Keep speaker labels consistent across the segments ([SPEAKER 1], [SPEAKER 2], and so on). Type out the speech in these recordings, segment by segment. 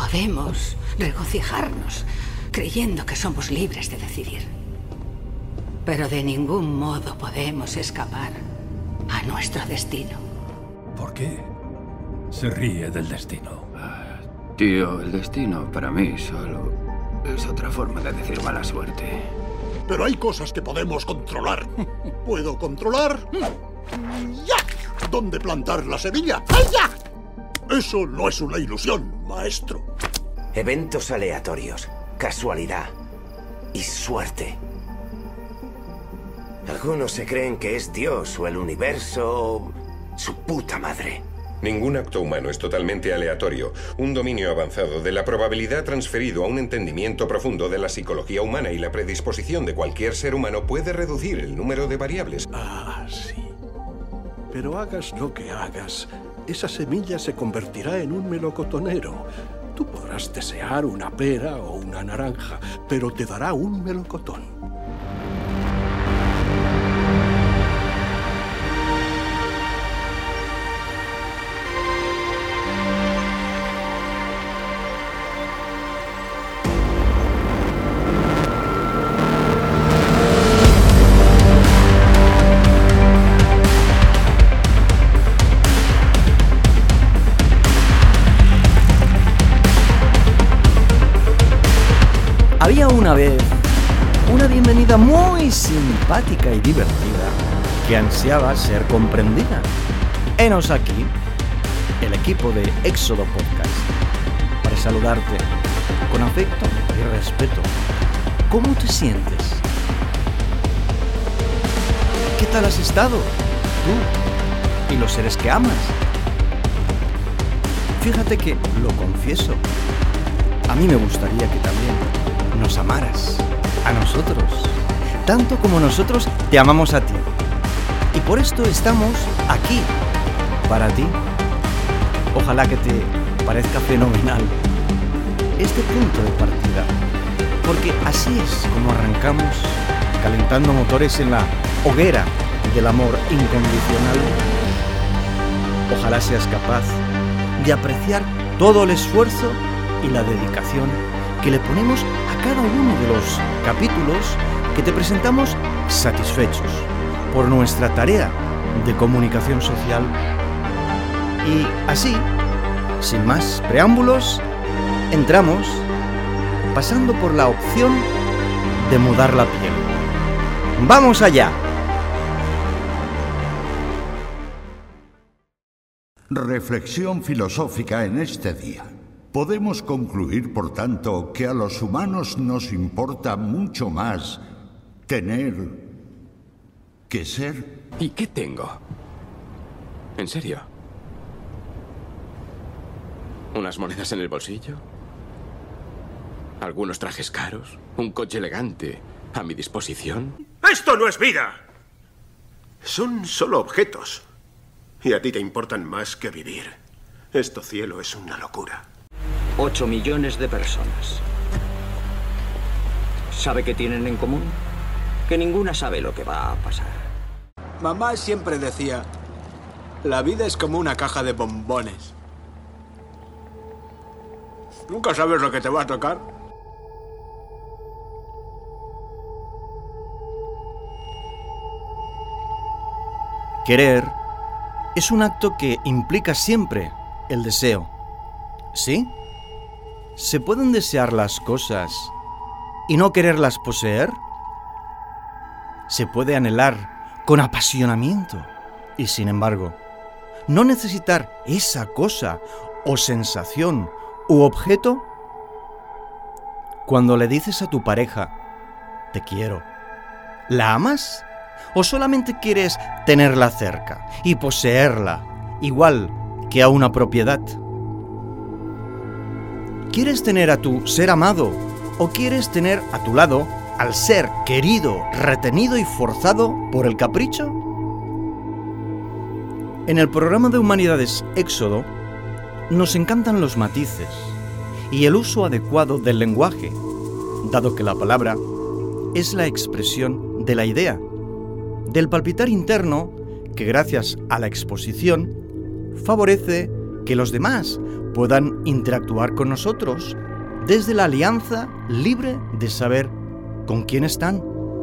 [SPEAKER 1] Podemos regocijarnos creyendo que somos libres de decidir. Pero de ningún modo podemos escapar a nuestro destino.
[SPEAKER 2] ¿Por qué se ríe del destino?
[SPEAKER 3] Tío, el destino para mí solo es otra forma de decir mala suerte.
[SPEAKER 4] Pero hay cosas que podemos controlar. ¿Puedo controlar? ¡Ya! ¿Dónde plantar la semilla? ¡Ya! Eso no es una ilusión, maestro.
[SPEAKER 5] Eventos aleatorios, casualidad y suerte. Algunos se creen que es Dios o el universo o su puta madre.
[SPEAKER 6] Ningún acto humano es totalmente aleatorio. Un dominio avanzado de la probabilidad transferido a un entendimiento profundo de la psicología humana y la predisposición de cualquier ser humano puede reducir el número de variables.
[SPEAKER 4] Ah, sí. Pero hagas lo que hagas, esa semilla se convertirá en un melocotonero. Tú podrás desear una pera o una naranja, pero te dará un melocotón.
[SPEAKER 7] Había una vez una bienvenida muy simpática y divertida que ansiaba ser comprendida. Henos aquí, el equipo de Éxodo Podcast, para saludarte con afecto y respeto. ¿Cómo te sientes? ¿Qué tal has estado? Tú y los seres que amas. Fíjate que, lo confieso, a mí me gustaría que también nos amaras a nosotros, tanto como nosotros te amamos a ti. Y por esto estamos aquí, para ti. Ojalá que te parezca fenomenal este punto de partida, porque así es como arrancamos calentando motores en la hoguera del amor incondicional. Ojalá seas capaz de apreciar todo el esfuerzo y la dedicación que le ponemos a cada uno de los capítulos que te presentamos, satisfechos por nuestra tarea de comunicación social. Y así, sin más preámbulos, entramos pasando por la opción de mudar la piel. ¡Vamos allá!
[SPEAKER 8] Reflexión filosófica en este día. Podemos concluir, por tanto, que a los humanos nos importa mucho más tener que ser.
[SPEAKER 3] ¿Y qué tengo? ¿En serio? ¿Unas monedas en el bolsillo? ¿Algunos trajes caros? ¿Un coche elegante a mi disposición?
[SPEAKER 4] ¡Esto no es vida! Son solo objetos. Y a ti te importan más que vivir. Esto, cielo, es una locura.
[SPEAKER 9] 8 millones de personas. ¿Sabe qué tienen en común? Que ninguna sabe lo que va a pasar.
[SPEAKER 10] Mamá siempre decía, la vida es como una caja de bombones. Nunca sabes lo que te va a tocar.
[SPEAKER 7] Querer es un acto que implica siempre el deseo. ¿Sí? ¿Se pueden desear las cosas y no quererlas poseer? ¿Se puede anhelar con apasionamiento y, sin embargo, no necesitar esa cosa o sensación u objeto? Cuando le dices a tu pareja, te quiero, ¿la amas? ¿O solamente quieres tenerla cerca y poseerla, igual que a una propiedad? ¿Quieres tener a tu ser amado o quieres tener a tu lado al ser querido, retenido y forzado por el capricho? En el programa de Humanidades Éxodo nos encantan los matices y el uso adecuado del lenguaje, dado que la palabra es la expresión de la idea, del palpitar interno que, gracias a la exposición, favorece que los demás puedan interactuar con nosotros desde la alianza libre de saber con quién están.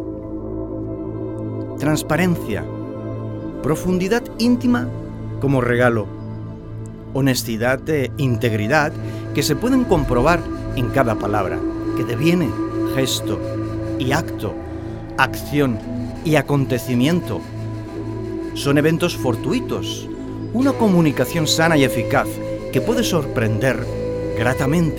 [SPEAKER 7] Transparencia, profundidad íntima como regalo, honestidad e integridad que se pueden comprobar en cada palabra, que deviene gesto y acto, acción y acontecimiento. Son eventos fortuitos, una comunicación sana y eficaz que puede sorprender gratamente.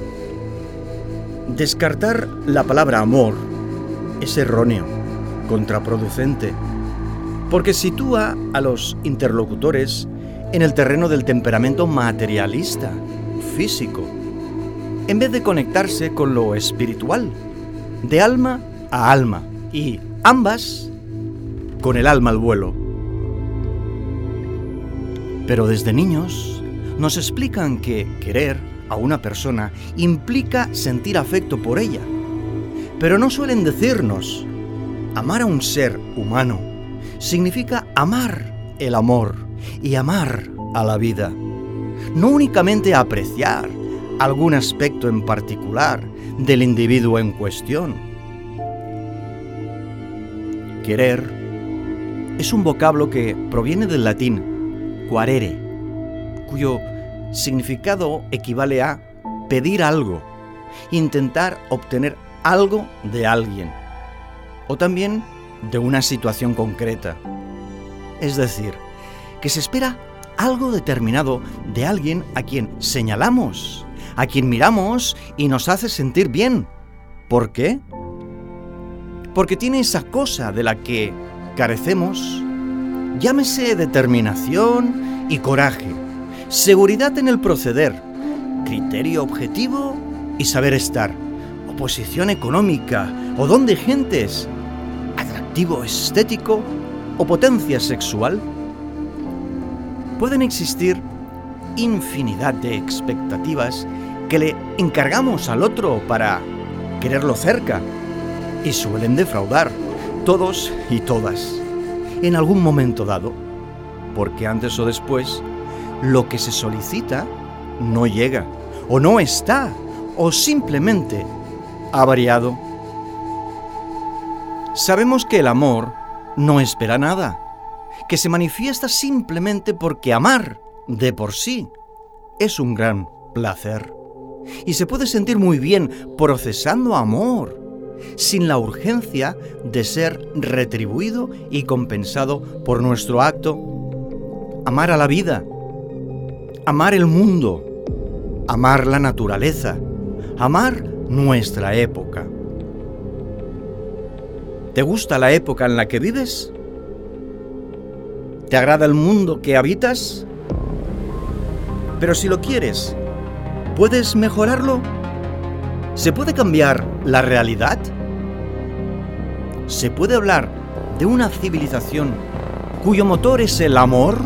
[SPEAKER 7] Descartar la palabra amor es erróneo, contraproducente, porque sitúa a los interlocutores en el terreno del temperamento materialista, físico, en vez de conectarse con lo espiritual, de alma a alma, y ambas con el alma al vuelo. Pero desde niños nos explican que querer a una persona implica sentir afecto por ella, pero no suelen decirnos: amar a un ser humano significa amar el amor y amar a la vida, no únicamente apreciar algún aspecto en particular del individuo en cuestión. Querer es un vocablo que proviene del latín quarere, cuyo significado equivale a pedir algo, intentar obtener algo de alguien, o también de una situación concreta. Es decir, que se espera algo determinado de alguien a quien señalamos, a quien miramos y nos hace sentir bien. ¿Por qué? Porque tiene esa cosa de la que carecemos, llámese determinación y coraje, seguridad en el proceder, criterio objetivo y saber estar, oposición económica o don de gentes, atractivo estético o potencia sexual. Pueden existir infinidad de expectativas que le encargamos al otro para quererlo cerca y suelen defraudar, todos y todas, en algún momento dado, porque antes o después lo que se solicita no llega, o no está, o simplemente ha variado. Sabemos que el amor no espera nada, que se manifiesta simplemente porque amar de por sí es un gran placer. Y se puede sentir muy bien procesando amor, sin la urgencia de ser retribuido y compensado por nuestro acto. Amar a la vida, amar el mundo, amar la naturaleza, amar nuestra época. ¿Te gusta la época en la que vives? ¿Te agrada el mundo que habitas? Pero si lo quieres, ¿puedes mejorarlo? ¿Se puede cambiar la realidad? ¿Se puede hablar de una civilización cuyo motor es el amor?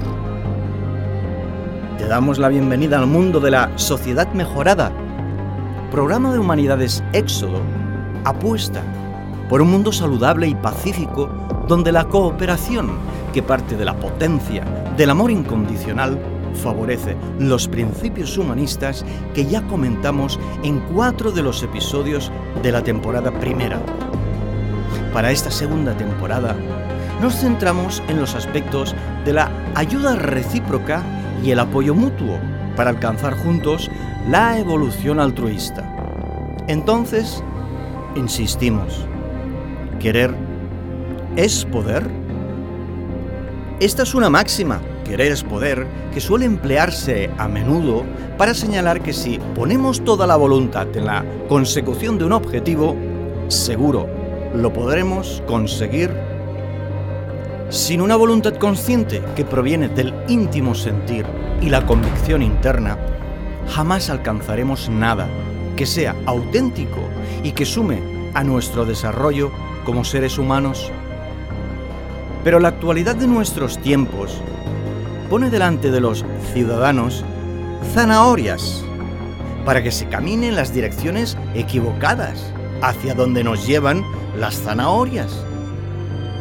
[SPEAKER 7] Te damos la bienvenida al mundo de la sociedad mejorada. Programa de Humanidades Éxodo apuesta por un mundo saludable y pacífico donde la cooperación, que parte de la potencia del amor incondicional, favorece los principios humanistas que ya comentamos en 4 de los episodios de la temporada primera. Para esta segunda temporada nos centramos en los aspectos de la ayuda recíproca y el apoyo mutuo para alcanzar juntos la evolución altruista. Entonces, insistimos, ¿querer es poder? Esta es una máxima, querer es poder, que suele emplearse a menudo para señalar que si ponemos toda la voluntad en la consecución de un objetivo, seguro lo podremos conseguir. Sin una voluntad consciente que proviene del íntimo sentir y la convicción interna, jamás alcanzaremos nada que sea auténtico y que sume a nuestro desarrollo como seres humanos. Pero la actualidad de nuestros tiempos pone delante de los ciudadanos zanahorias para que se camine en las direcciones equivocadas, hacia donde nos llevan las zanahorias.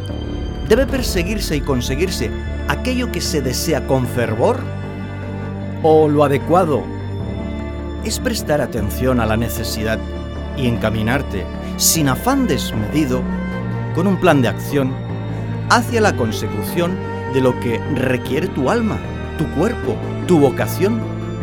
[SPEAKER 7] Debe perseguirse y conseguirse aquello que se desea con fervor, o lo adecuado es prestar atención a la necesidad y encaminarte, sin afán desmedido, con un plan de acción hacia la consecución de lo que requiere tu alma, tu cuerpo, tu vocación.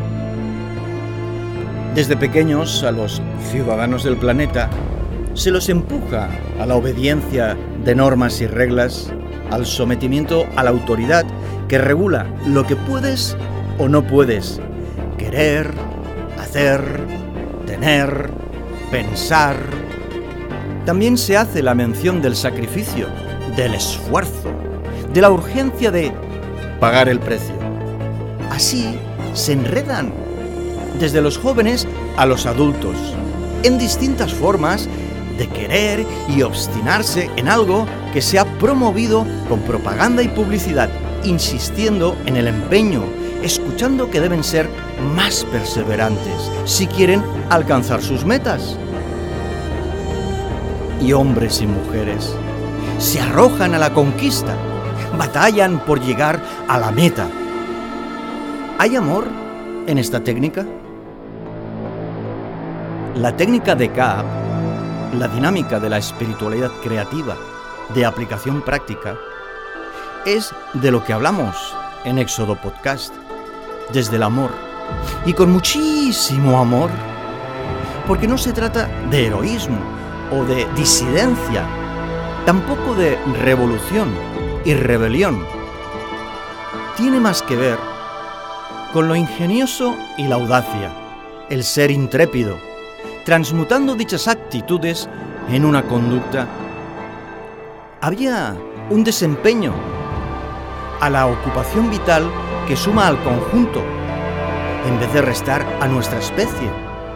[SPEAKER 7] Desde pequeños a los ciudadanos del planeta se los empuja a la obediencia de normas y reglas, al sometimiento a la autoridad que regula lo que puedes o no puedes querer, hacer, tener, pensar. También se hace la mención del sacrificio, del esfuerzo, de la urgencia de pagar el precio. Así se enredan desde los jóvenes a los adultos, en distintas formas de querer y obstinarse en algo que se ha promovido con propaganda y publicidad, insistiendo en el empeño, escuchando que deben ser más perseverantes si quieren alcanzar sus metas. Y hombres y mujeres se arrojan a la conquista, batallan por llegar a la meta. ¿Hay amor en esta técnica? La técnica de Kaab, la dinámica de la espiritualidad creativa, de aplicación práctica, es de lo que hablamos en Éxodo Podcast, desde el amor, y con muchísimo amor, porque no se trata de heroísmo o de disidencia, tampoco de revolución y rebelión. Tiene más que ver con lo ingenioso y la audacia, el ser intrépido, transmutando dichas actitudes en una conducta. Había un desempeño a la ocupación vital que suma al conjunto, en vez de restar a nuestra especie.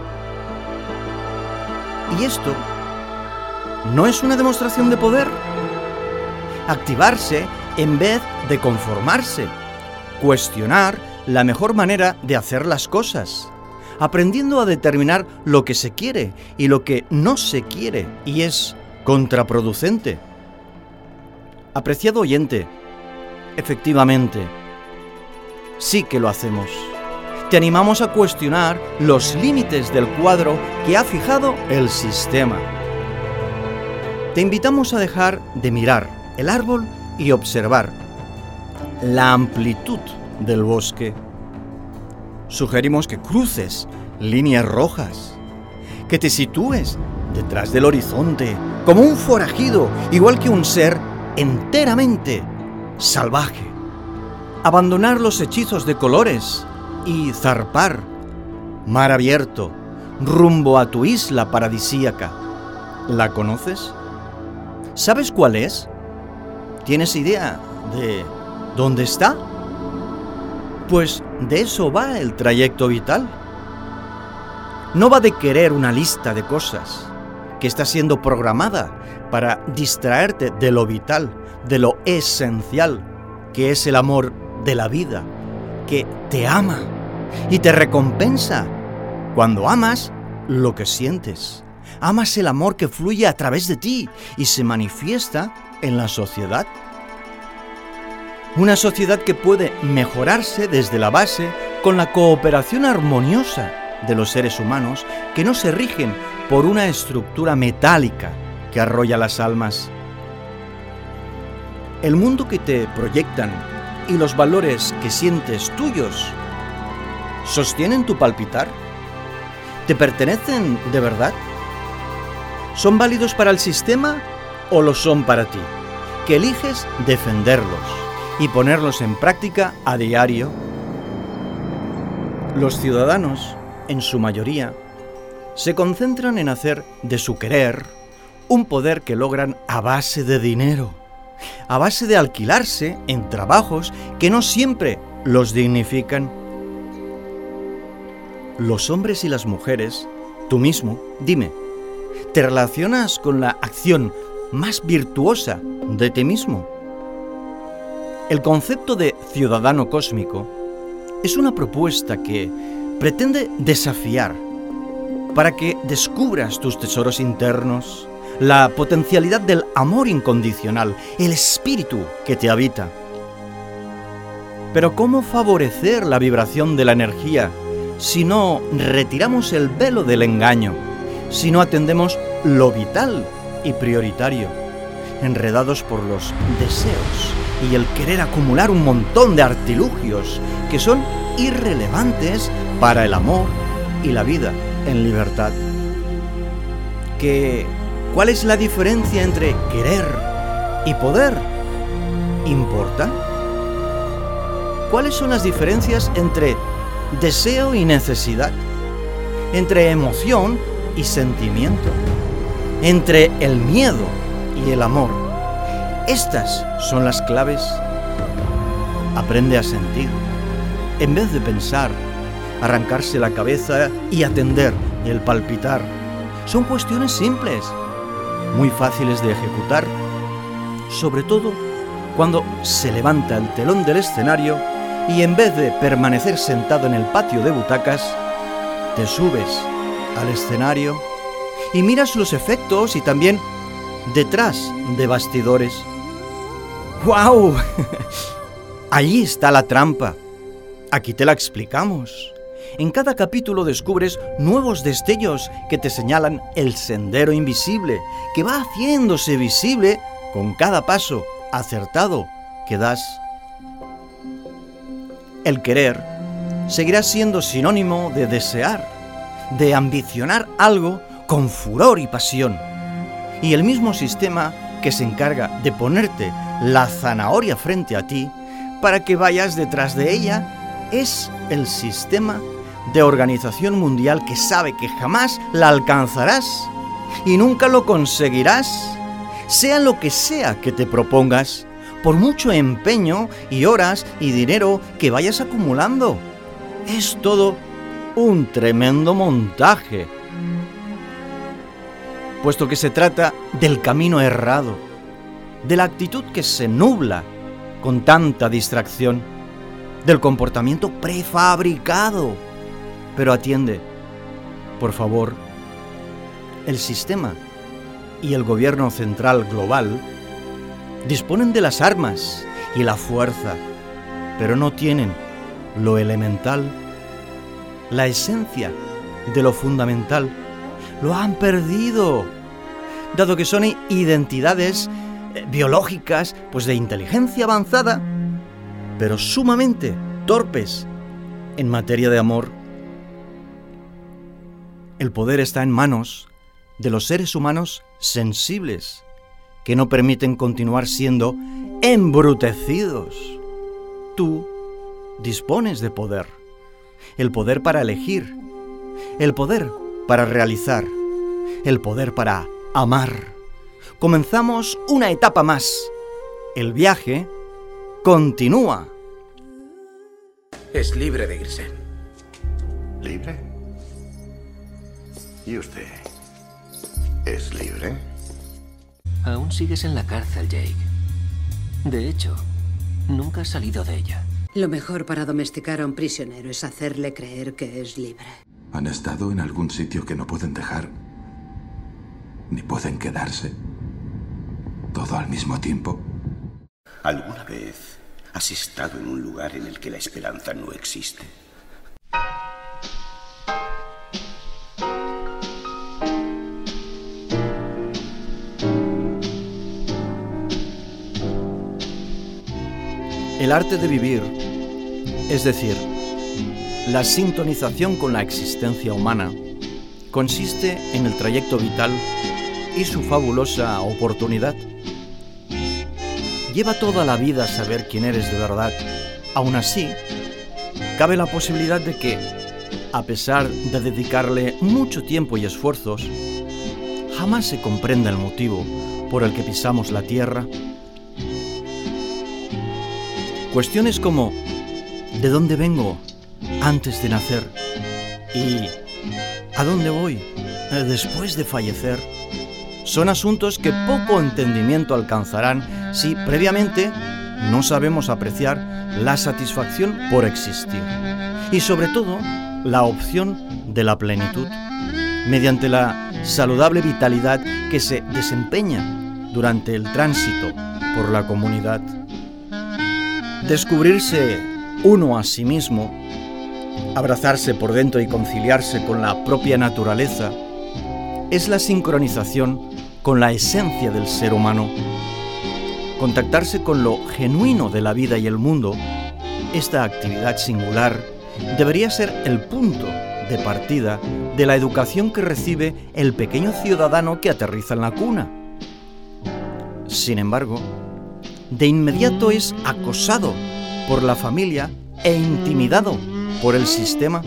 [SPEAKER 7] ¿Y esto no es una demostración de poder? Activarse en vez de conformarse, cuestionar la mejor manera de hacer las cosas, aprendiendo a determinar lo que se quiere y lo que no se quiere, y es contraproducente. Apreciado oyente, efectivamente, sí que lo hacemos. Te animamos a cuestionar los límites del cuadro que ha fijado el sistema. Te invitamos a dejar de mirar el árbol y observar la amplitud del bosque. Sugerimos que cruces líneas rojas, que te sitúes detrás del horizonte como un forajido, igual que un ser enteramente salvaje. Abandonar los hechizos de colores y zarpar, mar abierto, rumbo a tu isla paradisíaca. ¿La conoces? ¿Sabes cuál es? ¿Tienes idea de dónde está? Pues de eso va el trayecto vital. No va de querer una lista de cosas que está siendo programada para distraerte de lo vital, de lo esencial, que es el amor de la vida, que te ama y te recompensa cuando amas lo que sientes. Amas el amor que fluye a través de ti y se manifiesta en la sociedad. Una sociedad que puede mejorarse desde la base con la cooperación armoniosa de los seres humanos que no se rigen por una estructura metálica que arrolla las almas. El mundo que te proyectan y los valores que sientes tuyos ¿sostienen tu palpitar? ¿Te pertenecen de verdad? ¿Son válidos para el sistema o lo son para ti? Que eliges defenderlos y ponerlos en práctica a diario. Los ciudadanos, en su mayoría, se concentran en hacer de su querer un poder que logran a base de dinero, a base de alquilarse en trabajos que no siempre los dignifican. Los hombres y las mujeres, tú mismo, dime, ¿te relacionas con la acción más virtuosa de ti mismo? El concepto de ciudadano cósmico es una propuesta que pretende desafiar para que descubras tus tesoros internos, la potencialidad del amor incondicional, el espíritu que te habita. Pero ¿cómo favorecer la vibración de la energía si no retiramos el velo del engaño, si no atendemos lo vital y prioritario, enredados por los deseos y el querer acumular un montón de artilugios que son irrelevantes para el amor y la vida en libertad? ¿Cuál es la diferencia entre querer y poder? ¿Importa? ¿Cuáles son las diferencias entre deseo y necesidad? Entre emoción y sentimiento, entre el miedo y el amor. Estas son las claves. Aprende a sentir, en vez de pensar, arrancarse la cabeza y atender el palpitar. Son cuestiones simples, muy fáciles de ejecutar, sobre todo cuando se levanta el telón del escenario y en vez de permanecer sentado en el patio de butacas, te subes al escenario y miras los efectos y también detrás de bastidores. ¡Guau! Allí está la trampa. Aquí te la explicamos. En cada capítulo descubres nuevos destellos que te señalan el sendero invisible, que va haciéndose visible con cada paso acertado que das. El querer seguirá siendo sinónimo de desear, de ambicionar algo con furor y pasión. Y el mismo sistema que se encarga de ponerte la zanahoria frente a ti para que vayas detrás de ella es el sistema de organización mundial que sabe que jamás la alcanzarás y nunca lo conseguirás, sea lo que sea que te propongas, por mucho empeño y horas y dinero que vayas acumulando. Es todo un tremendo montaje, puesto que se trata del camino errado, de la actitud que se nubla con tanta distracción, del comportamiento prefabricado. Pero atiende, por favor, el sistema y el gobierno central global disponen de las armas y la fuerza, pero no tienen lo elemental, la esencia de lo fundamental. Lo han perdido, dado que son identidades biológicas, pues de inteligencia avanzada, pero sumamente torpes en materia de amor. El poder está en manos de los seres humanos sensibles, que no permiten continuar siendo embrutecidos. Tú dispones de poder, el poder para elegir, el poder para realizar, el poder para amar. Comenzamos una etapa más. El viaje continúa.
[SPEAKER 5] Es libre de irse.
[SPEAKER 11] ¿Libre? ¿Y usted es libre?
[SPEAKER 12] Aún sigues en la cárcel, Jake. De hecho, nunca has salido de ella.
[SPEAKER 1] Lo mejor para domesticar a un prisionero es hacerle creer que es libre.
[SPEAKER 13] ¿Han estado en algún sitio que no pueden dejar? ¿Ni pueden quedarse? ¿Todo al mismo tiempo?
[SPEAKER 11] ¿Alguna vez has estado en un lugar en el que la esperanza no existe?
[SPEAKER 7] El arte de vivir, es decir, la sintonización con la existencia humana, consiste en el trayecto vital y su fabulosa oportunidad. Lleva toda la vida saber quién eres de verdad. Aún así, cabe la posibilidad de que, a pesar de dedicarle mucho tiempo y esfuerzos, jamás se comprenda el motivo por el que pisamos la tierra. Cuestiones como ¿de dónde vengo antes de nacer? ¿Y a dónde voy después de fallecer? Son asuntos que poco entendimiento alcanzarán si previamente no sabemos apreciar la satisfacción por existir y sobre todo la opción de la plenitud mediante la saludable vitalidad que se desempeña durante el tránsito por la comunidad. Descubrirse uno a sí mismo, abrazarse por dentro y conciliarse con la propia naturaleza, es la sincronización con la esencia del ser humano. Contactarse con lo genuino de la vida y el mundo, esta actividad singular, debería ser el punto de partida de la educación que recibe el pequeño ciudadano que aterriza en la cuna. Sin embargo, de inmediato es acosado por la familia e intimidado por el sistema.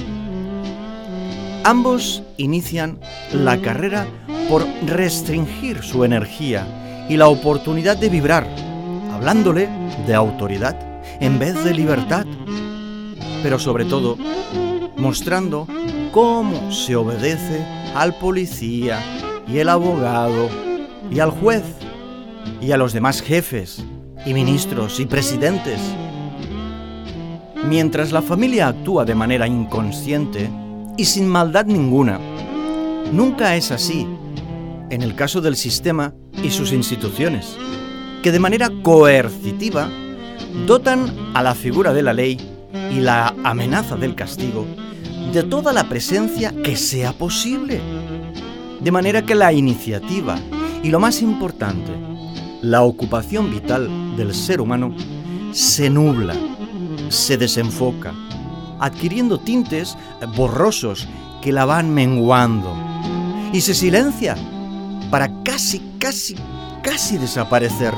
[SPEAKER 7] Ambos inician la carrera por restringir su energía y la oportunidad de vibrar, hablándole de autoridad en vez de libertad, pero sobre todo mostrando cómo se obedece al policía y el abogado y al juez y a los demás jefes y ministros y presidentes. Mientras la familia actúa de manera inconsciente y sin maldad ninguna, nunca es así en el caso del sistema y sus instituciones, que de manera coercitiva dotan a la figura de la ley y la amenaza del castigo de toda la presencia que sea posible, de manera que la iniciativa y, lo más importante, la ocupación vital del ser humano se nubla, se desenfoca, adquiriendo tintes borrosos que la van menguando, y se silencia para casi desaparecer.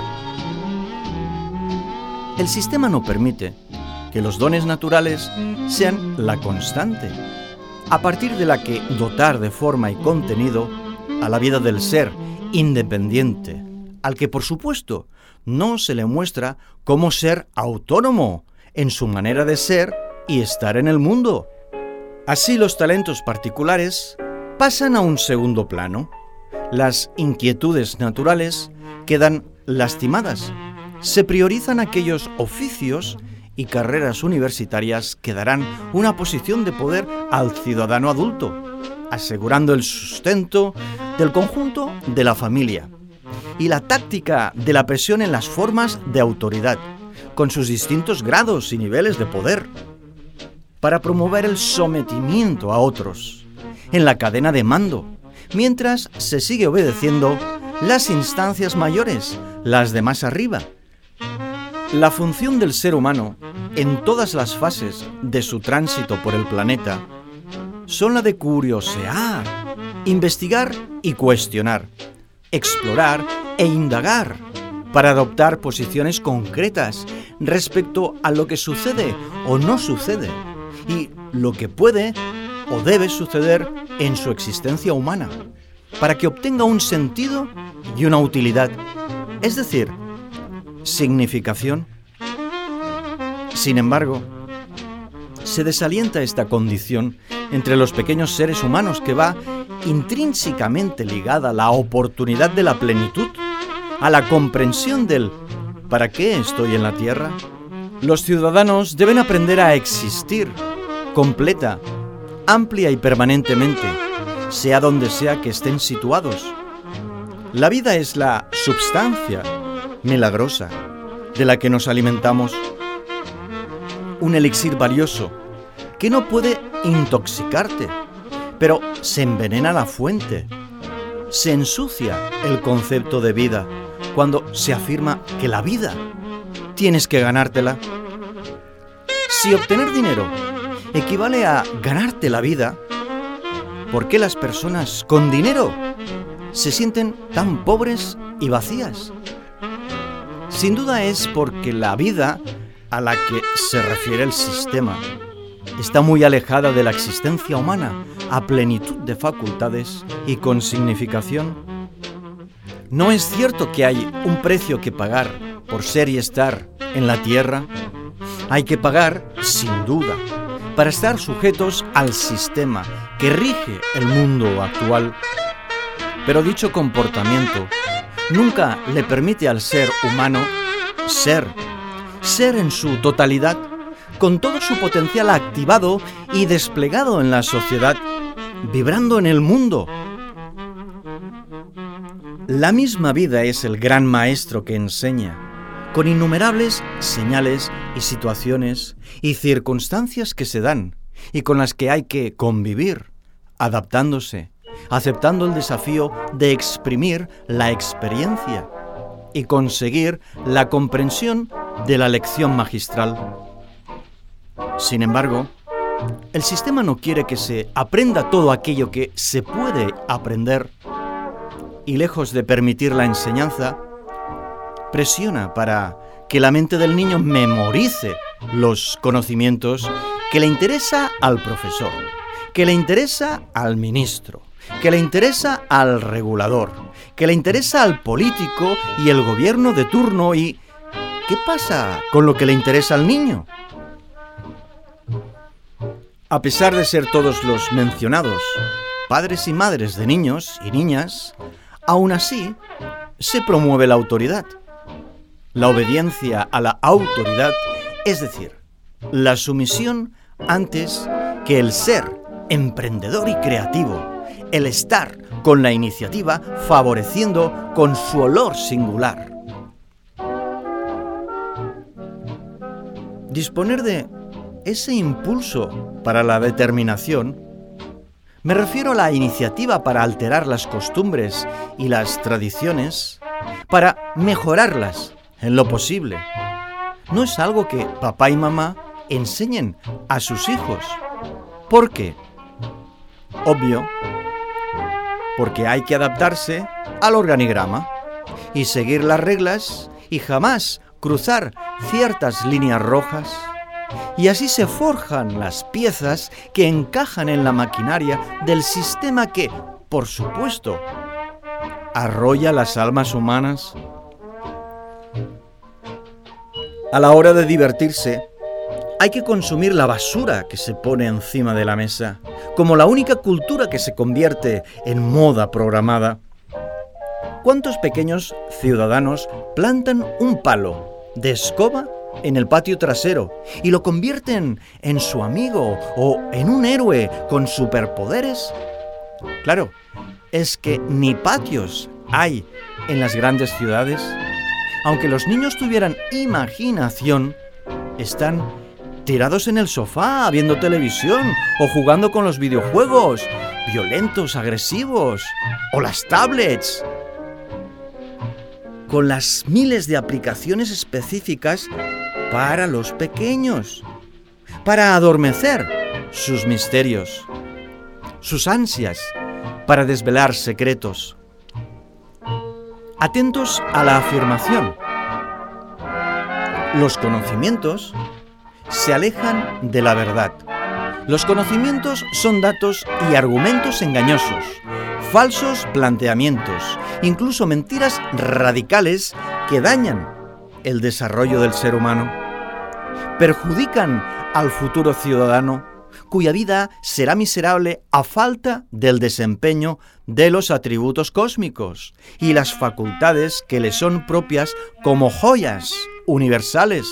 [SPEAKER 7] El sistema no permite que los dones naturales sean la constante, a partir de la que dotar de forma y contenido a la vida del ser independiente, al que por supuesto no se le muestra como ser autónomo en su manera de ser y estar en el mundo. Así los talentos particulares pasan a un segundo plano. Las inquietudes naturales quedan lastimadas. Se priorizan aquellos oficios y carreras universitarias que darán una posición de poder al ciudadano adulto, asegurando el sustento del conjunto de la familia y la táctica de la presión en las formas de autoridad, con sus distintos grados y niveles de poder, para promover el sometimiento a otros en la cadena de mando, mientras se sigue obedeciendo las instancias mayores, las de más arriba. La función del ser humano, en todas las fases de su tránsito por el planeta, son la de curiosear, investigar y cuestionar, explorar e indagar, para adoptar posiciones concretas respecto a lo que sucede o no sucede, y lo que puede o debe suceder en su existencia humana, para que obtenga un sentido y una utilidad, es decir, significación. Sin embargo, se desalienta esta condición entre los pequeños seres humanos, que va intrínsecamente ligada a la oportunidad de la plenitud, a la comprensión del ¿para qué estoy en la tierra? Los ciudadanos deben aprender a existir completa, amplia y permanentemente, sea donde sea que estén situados. La vida es la substancia milagrosa de la que nos alimentamos, un elixir valioso que no puede intoxicarte, pero se envenena la fuente, se ensucia el concepto de vida cuando se afirma que la vida tienes que ganártela. Si obtener dinero equivale a ganarte la vida, ¿por qué las personas con dinero se sienten tan pobres y vacías? Sin duda es porque la vida a la que se refiere el sistema está muy alejada de la existencia humana a plenitud de facultades y con significación. ¿No es cierto que hay un precio que pagar por ser y estar en la tierra? Hay que pagar, sin duda, para estar sujetos al sistema que rige el mundo actual. Pero dicho comportamiento nunca le permite al ser humano ser en su totalidad, con todo su potencial activado y desplegado en la sociedad, vibrando en el mundo. La misma vida es el gran maestro que enseña, con innumerables señales y situaciones y circunstancias que se dan y con las que hay que convivir, adaptándose, aceptando el desafío de exprimir la experiencia y conseguir la comprensión de la lección magistral. Sin embargo, el sistema no quiere que se aprenda todo aquello que se puede aprender y, lejos de permitir la enseñanza, presiona para que la mente del niño memorice los conocimientos que le interesa al profesor, que le interesa al ministro, que le interesa al regulador, que le interesa al político y el gobierno de turno. ¿Y qué pasa con lo que le interesa al niño? A pesar de ser todos los mencionados padres y madres de niños y niñas, aún así se promueve la autoridad. La obediencia a la autoridad, es decir, la sumisión antes que el ser emprendedor y creativo, el estar con la iniciativa favoreciendo con su olor singular. Disponer de ese impulso para la determinación, me refiero a la iniciativa para alterar las costumbres y las tradiciones, para mejorarlas en lo posible. No es algo que papá y mamá enseñen a sus hijos. ¿Por qué? Obvio, porque hay que adaptarse al organigrama y seguir las reglas y jamás cruzar ciertas líneas rojas. Y así se forjan las piezas que encajan en la maquinaria del sistema que, por supuesto, arrolla las almas humanas. A la hora de divertirse, hay que consumir la basura que se pone encima de la mesa, como la única cultura que se convierte en moda programada. ¿Cuántos pequeños ciudadanos plantan un palo de escoba en el patio trasero y lo convierten en su amigo o en un héroe con superpoderes? Claro, es que ni patios hay en las grandes ciudades. Aunque los niños tuvieran imaginación, están tirados en el sofá viendo televisión o jugando con los videojuegos violentos, agresivos, o las tablets, con las miles de aplicaciones específicas para los pequeños, para adormecer sus misterios, sus ansias, para desvelar secretos. Atentos a la afirmación. Los conocimientos se alejan de la verdad. Los conocimientos son datos y argumentos engañosos, falsos planteamientos, incluso mentiras radicales que dañan el desarrollo del ser humano. Perjudican al futuro ciudadano, cuya vida será miserable a falta del desempeño de los atributos cósmicos y las facultades que le son propias como joyas universales.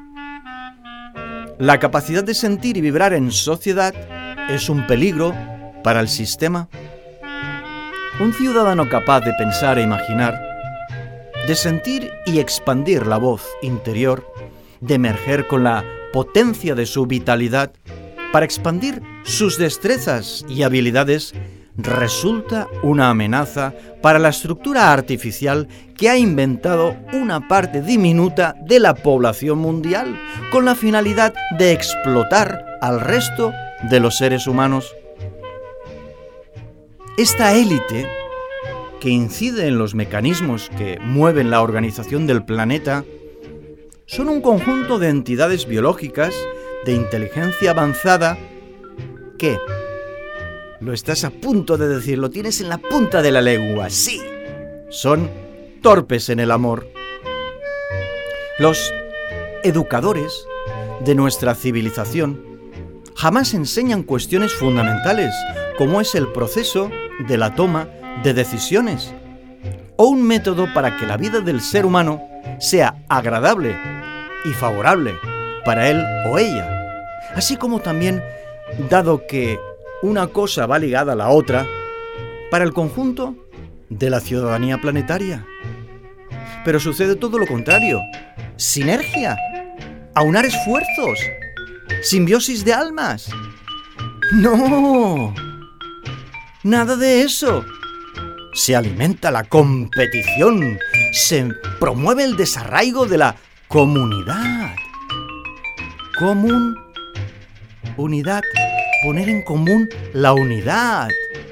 [SPEAKER 7] La capacidad de sentir y vibrar en sociedad es un peligro para el sistema. Un ciudadano capaz de pensar e imaginar, de sentir y expandir la voz interior, de emerger con la potencia de su vitalidad, para expandir sus destrezas y habilidades, resulta una amenaza para la estructura artificial que ha inventado una parte diminuta de la población mundial, con la finalidad de explotar al resto de los seres humanos. Esta élite, que incide en los mecanismos que mueven la organización del planeta, son un conjunto de entidades biológicas de inteligencia avanzada que, lo estás a punto de decir, lo tienes en la punta de la lengua, sí, son torpes en el amor. Los educadores de nuestra civilización jamás enseñan cuestiones fundamentales, como es el proceso de la toma de decisiones, o un método para que la vida del ser humano sea agradable y favorable para él o ella, así como también, dado que una cosa va ligada a la otra, para el conjunto de la ciudadanía planetaria. Pero sucede todo lo contrario. sinergia, aunar esfuerzos, simbiosis de almas. No, nada de eso. Se alimenta la competición, se promueve el desarraigo de la comunidad. Unidad, poner en común la unidad.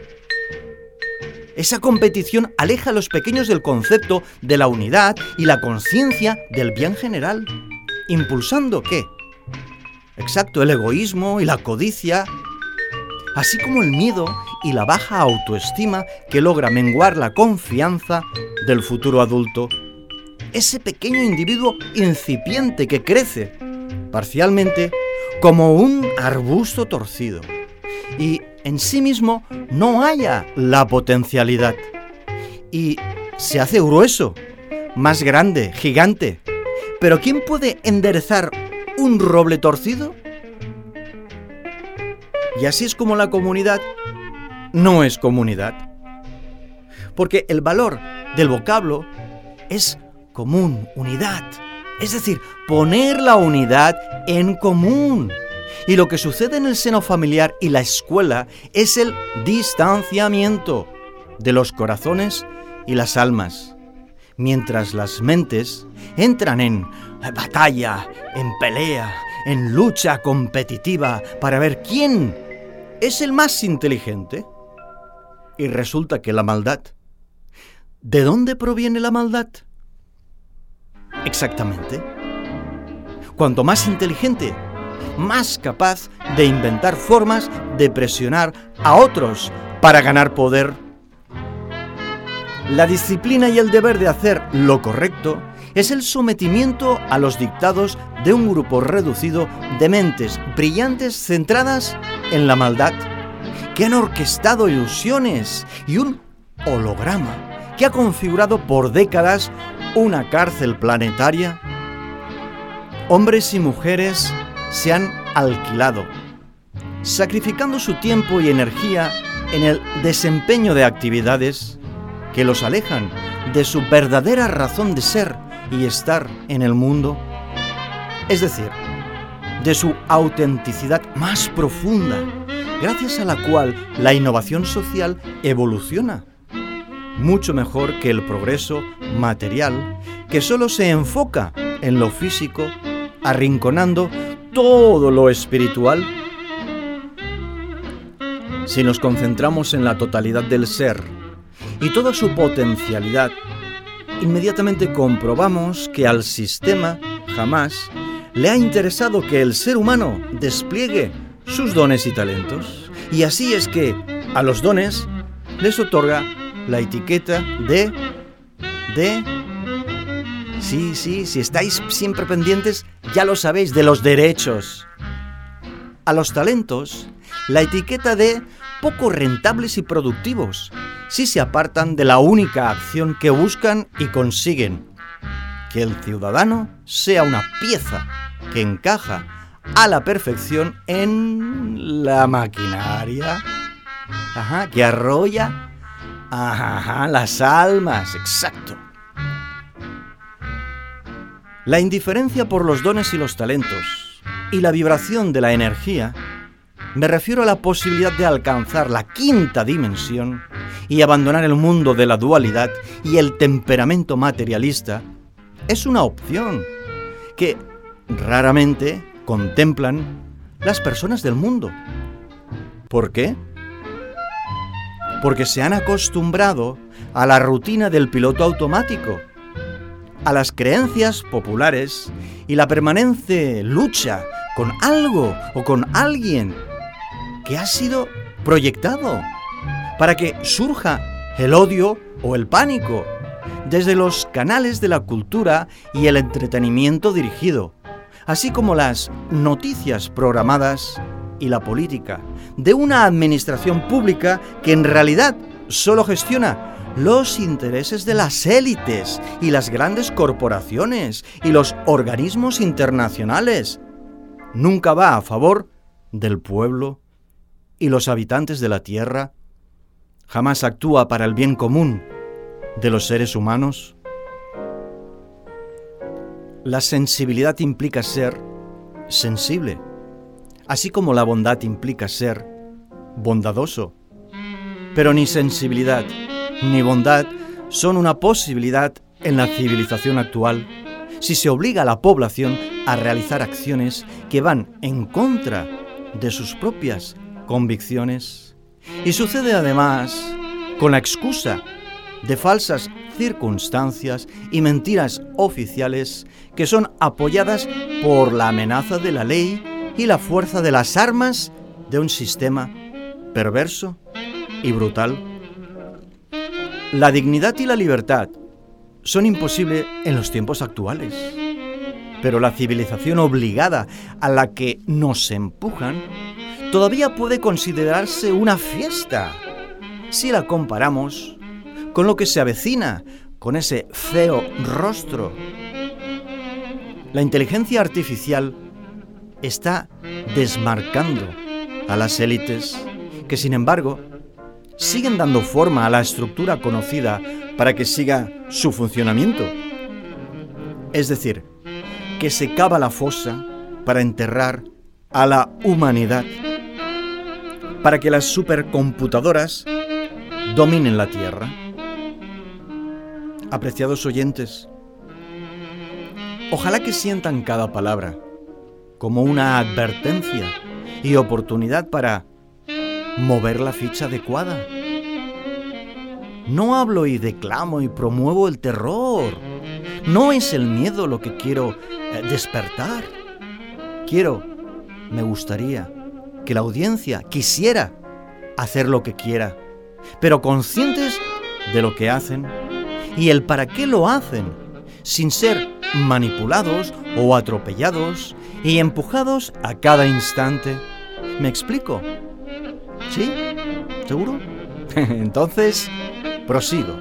[SPEAKER 7] Esa competición aleja a los pequeños del concepto de la unidad y la conciencia del bien general, impulsando ¿qué? Exacto, el egoísmo y la codicia, así como el miedo y la baja autoestima que logra menguar la confianza del futuro adulto. Ese pequeño individuo incipiente que crece, parcialmente, como un arbusto torcido, y en sí mismo no halla la potencialidad, y se hace grueso, más grande, gigante. Pero ¿quién puede enderezar un roble torcido? Y así es como la comunidad no es comunidad. Porque el valor del vocablo es común, unidad. Es decir, poner la unidad en común. Y lo que sucede en el seno familiar y la escuela es el distanciamiento de los corazones y las almas, mientras las mentes entran en batalla, en pelea, en lucha competitiva para ver quién es el más inteligente. Y resulta que la maldad. ¿De dónde proviene la maldad? Exactamente. Cuanto más inteligente, más capaz de inventar formas de presionar a otros para ganar poder. La disciplina y el deber de hacer lo correcto es el sometimiento a los dictados de un grupo reducido de mentes brillantes centradas en la maldad, que han orquestado ilusiones y un holograma que ha configurado por décadas una cárcel planetaria. Hombres y mujeres se han alquilado, sacrificando su tiempo y energía en el desempeño de actividades que los alejan de su verdadera razón de ser y estar en el mundo, es decir, de su autenticidad más profunda, gracias a la cual la innovación social evoluciona mucho mejor que el progreso material, que solo se enfoca en lo físico, arrinconando todo lo espiritual. Si nos concentramos en la totalidad del ser y toda su potencialidad, inmediatamente comprobamos que al sistema jamás le ha interesado que el ser humano despliegue sus dones y talentos. Y así es que a los dones les otorga la etiqueta de... Si estáis siempre pendientes, ya lo sabéis, de los derechos. A los talentos, la etiqueta de poco rentables y productivos, si se apartan de la única acción que buscan y consiguen: que el ciudadano sea una pieza que encaja a la perfección en la maquinaria, que arrolla las almas, exacto. La indiferencia por los dones y los talentos y la vibración de la energía, me refiero a la posibilidad de alcanzar la quinta dimensión y abandonar el mundo de la dualidad y el temperamento materialista, es una opción que raramente contemplan las personas del mundo. ¿Por qué? Porque se han acostumbrado a la rutina del piloto automático, a las creencias populares y la permanente lucha con algo o con alguien que ha sido proyectado para que surja el odio o el pánico desde los canales de la cultura y el entretenimiento dirigido, así como las noticias programadas y la política de una administración pública que en realidad solo gestiona los intereses de las élites y las grandes corporaciones y los organismos internacionales. Nunca va a favor del pueblo y los habitantes de la tierra. Jamás actúa para el bien común de los seres humanos. La sensibilidad implica ser sensible, así como la bondad implica ser bondadoso. Pero ni sensibilidad ni bondad son una posibilidad en la civilización actual si se obliga a la población a realizar acciones que van en contra de sus propias convicciones. Y sucede además con la excusa de falsas circunstancias y mentiras oficiales que son apoyadas por la amenaza de la ley y la fuerza de las armas de un sistema perverso y brutal. La dignidad y la libertad son imposibles en los tiempos actuales, pero la civilización obligada a la que nos empujan todavía puede considerarse una fiesta si la comparamos con lo que se avecina, con ese feo rostro. La inteligencia artificial está desmarcando a las élites que, sin embargo, siguen dando forma a la estructura conocida para que siga su funcionamiento. Es decir, que se cava la fosa para enterrar a la humanidad, para que las supercomputadoras dominen la Tierra. Apreciados oyentes, ojalá que sientan cada palabra como una advertencia y oportunidad para mover la ficha adecuada. No hablo y declamo y promuevo el terror. No es el miedo lo que quiero despertar. Me gustaría que la audiencia quisiera hacer lo que quiera, pero conscientes de lo que hacen y el para qué lo hacen, sin ser manipulados o atropellados y empujados a cada instante. ¿Me explico? ¿Sí? ¿Seguro? Entonces, prosigo.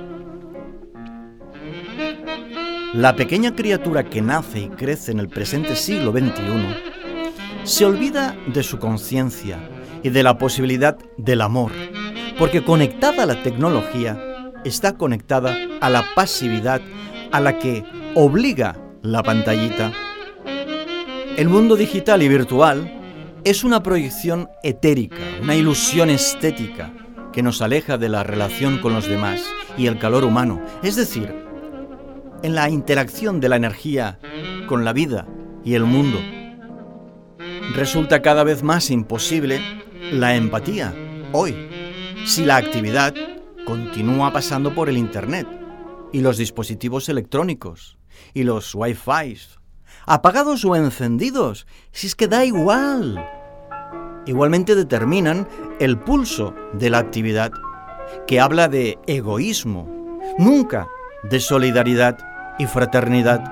[SPEAKER 7] La pequeña criatura que nace y crece en el presente siglo XXI se olvida de su conciencia y de la posibilidad del amor, porque conectada a la tecnología, está conectada a la pasividad a la que obliga la pantallita. El mundo digital y virtual es una proyección etérica, una ilusión estética que nos aleja de la relación con los demás y el calor humano, es decir, en la interacción de la energía con la vida y el mundo. Resulta cada vez más imposible la empatía hoy, si la actividad continúa pasando por el Internet y los dispositivos electrónicos y los Wi-Fi, apagados o encendidos, si es que da igual. Igualmente determinan el pulso de la actividad, que habla de egoísmo, nunca de solidaridad y fraternidad.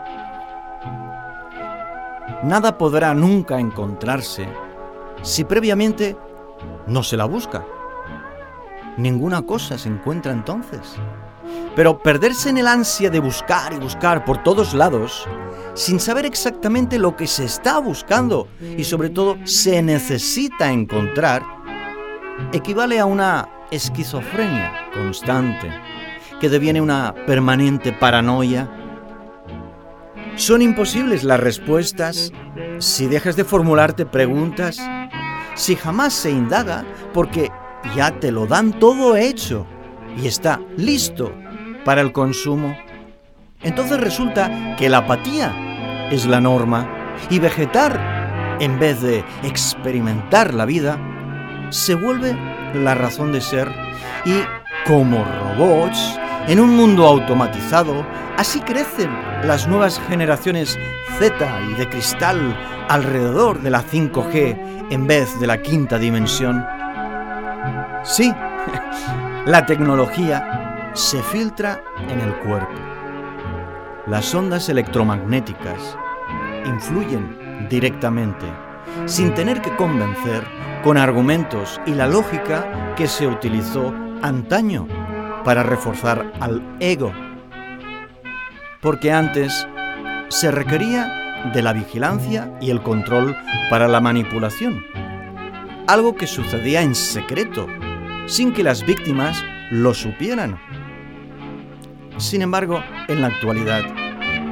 [SPEAKER 7] Nada podrá nunca encontrarse si previamente no se la busca. Ninguna cosa se encuentra entonces. Pero perderse en el ansia de buscar y buscar por todos lados, sin saber exactamente lo que se está buscando y sobre todo se necesita encontrar, equivale a una esquizofrenia constante que deviene una permanente paranoia. Son imposibles las respuestas si dejas de formularte preguntas, si jamás se indaga, porque ya te lo dan todo hecho y está listo para el consumo. Entonces resulta que la apatía es la norma y vegetar, en vez de experimentar la vida, se vuelve la razón de ser. Y como robots, en un mundo automatizado, así crecen las nuevas generaciones Z y de cristal alrededor de la 5G en vez de la quinta dimensión. Sí, la tecnología se filtra en el cuerpo. Las ondas electromagnéticas influyen directamente, sin tener que convencer con argumentos y la lógica que se utilizó antaño para reforzar al ego. Porque antes se requería de la vigilancia y el control para la manipulación, algo que sucedía en secreto, sin que las víctimas lo supieran. Sin embargo, en la actualidad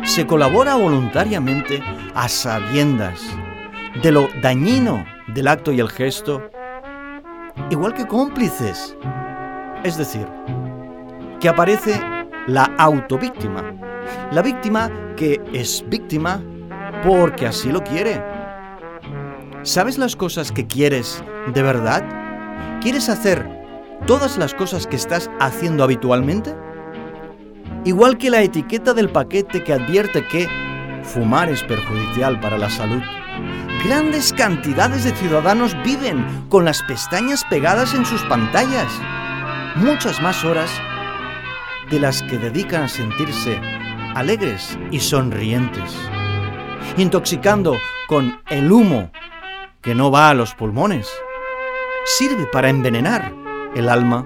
[SPEAKER 7] se colabora voluntariamente a sabiendas de lo dañino del acto y el gesto, igual que cómplices. Es decir, que aparece la autovíctima, la víctima que es víctima porque así lo quiere. ¿Sabes las cosas que quieres de verdad? ¿Quieres hacer todas las cosas que estás haciendo habitualmente? Igual que la etiqueta del paquete que advierte que fumar es perjudicial para la salud. Grandes cantidades de ciudadanos viven con las pestañas pegadas en sus pantallas. Muchas más horas de las que dedican a sentirse alegres y sonrientes, intoxicando con el humo que no va a los pulmones. Sirve para envenenar el alma.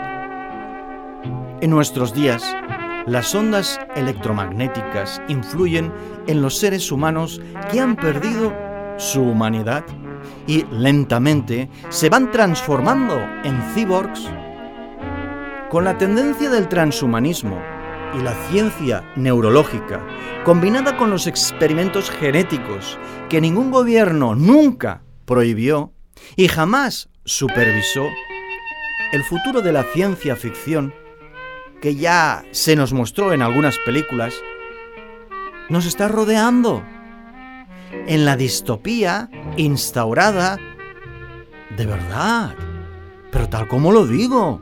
[SPEAKER 7] En nuestros días, las ondas electromagnéticas influyen en los seres humanos que han perdido su humanidad y lentamente se van transformando en cyborgs. Con la tendencia del transhumanismo y la ciencia neurológica, combinada con los experimentos genéticos que ningún gobierno nunca prohibió y jamás supervisó, el futuro de la ciencia ficción, que ya se nos mostró en algunas películas, nos está rodeando en la distopía instaurada de verdad, pero tal como lo digo.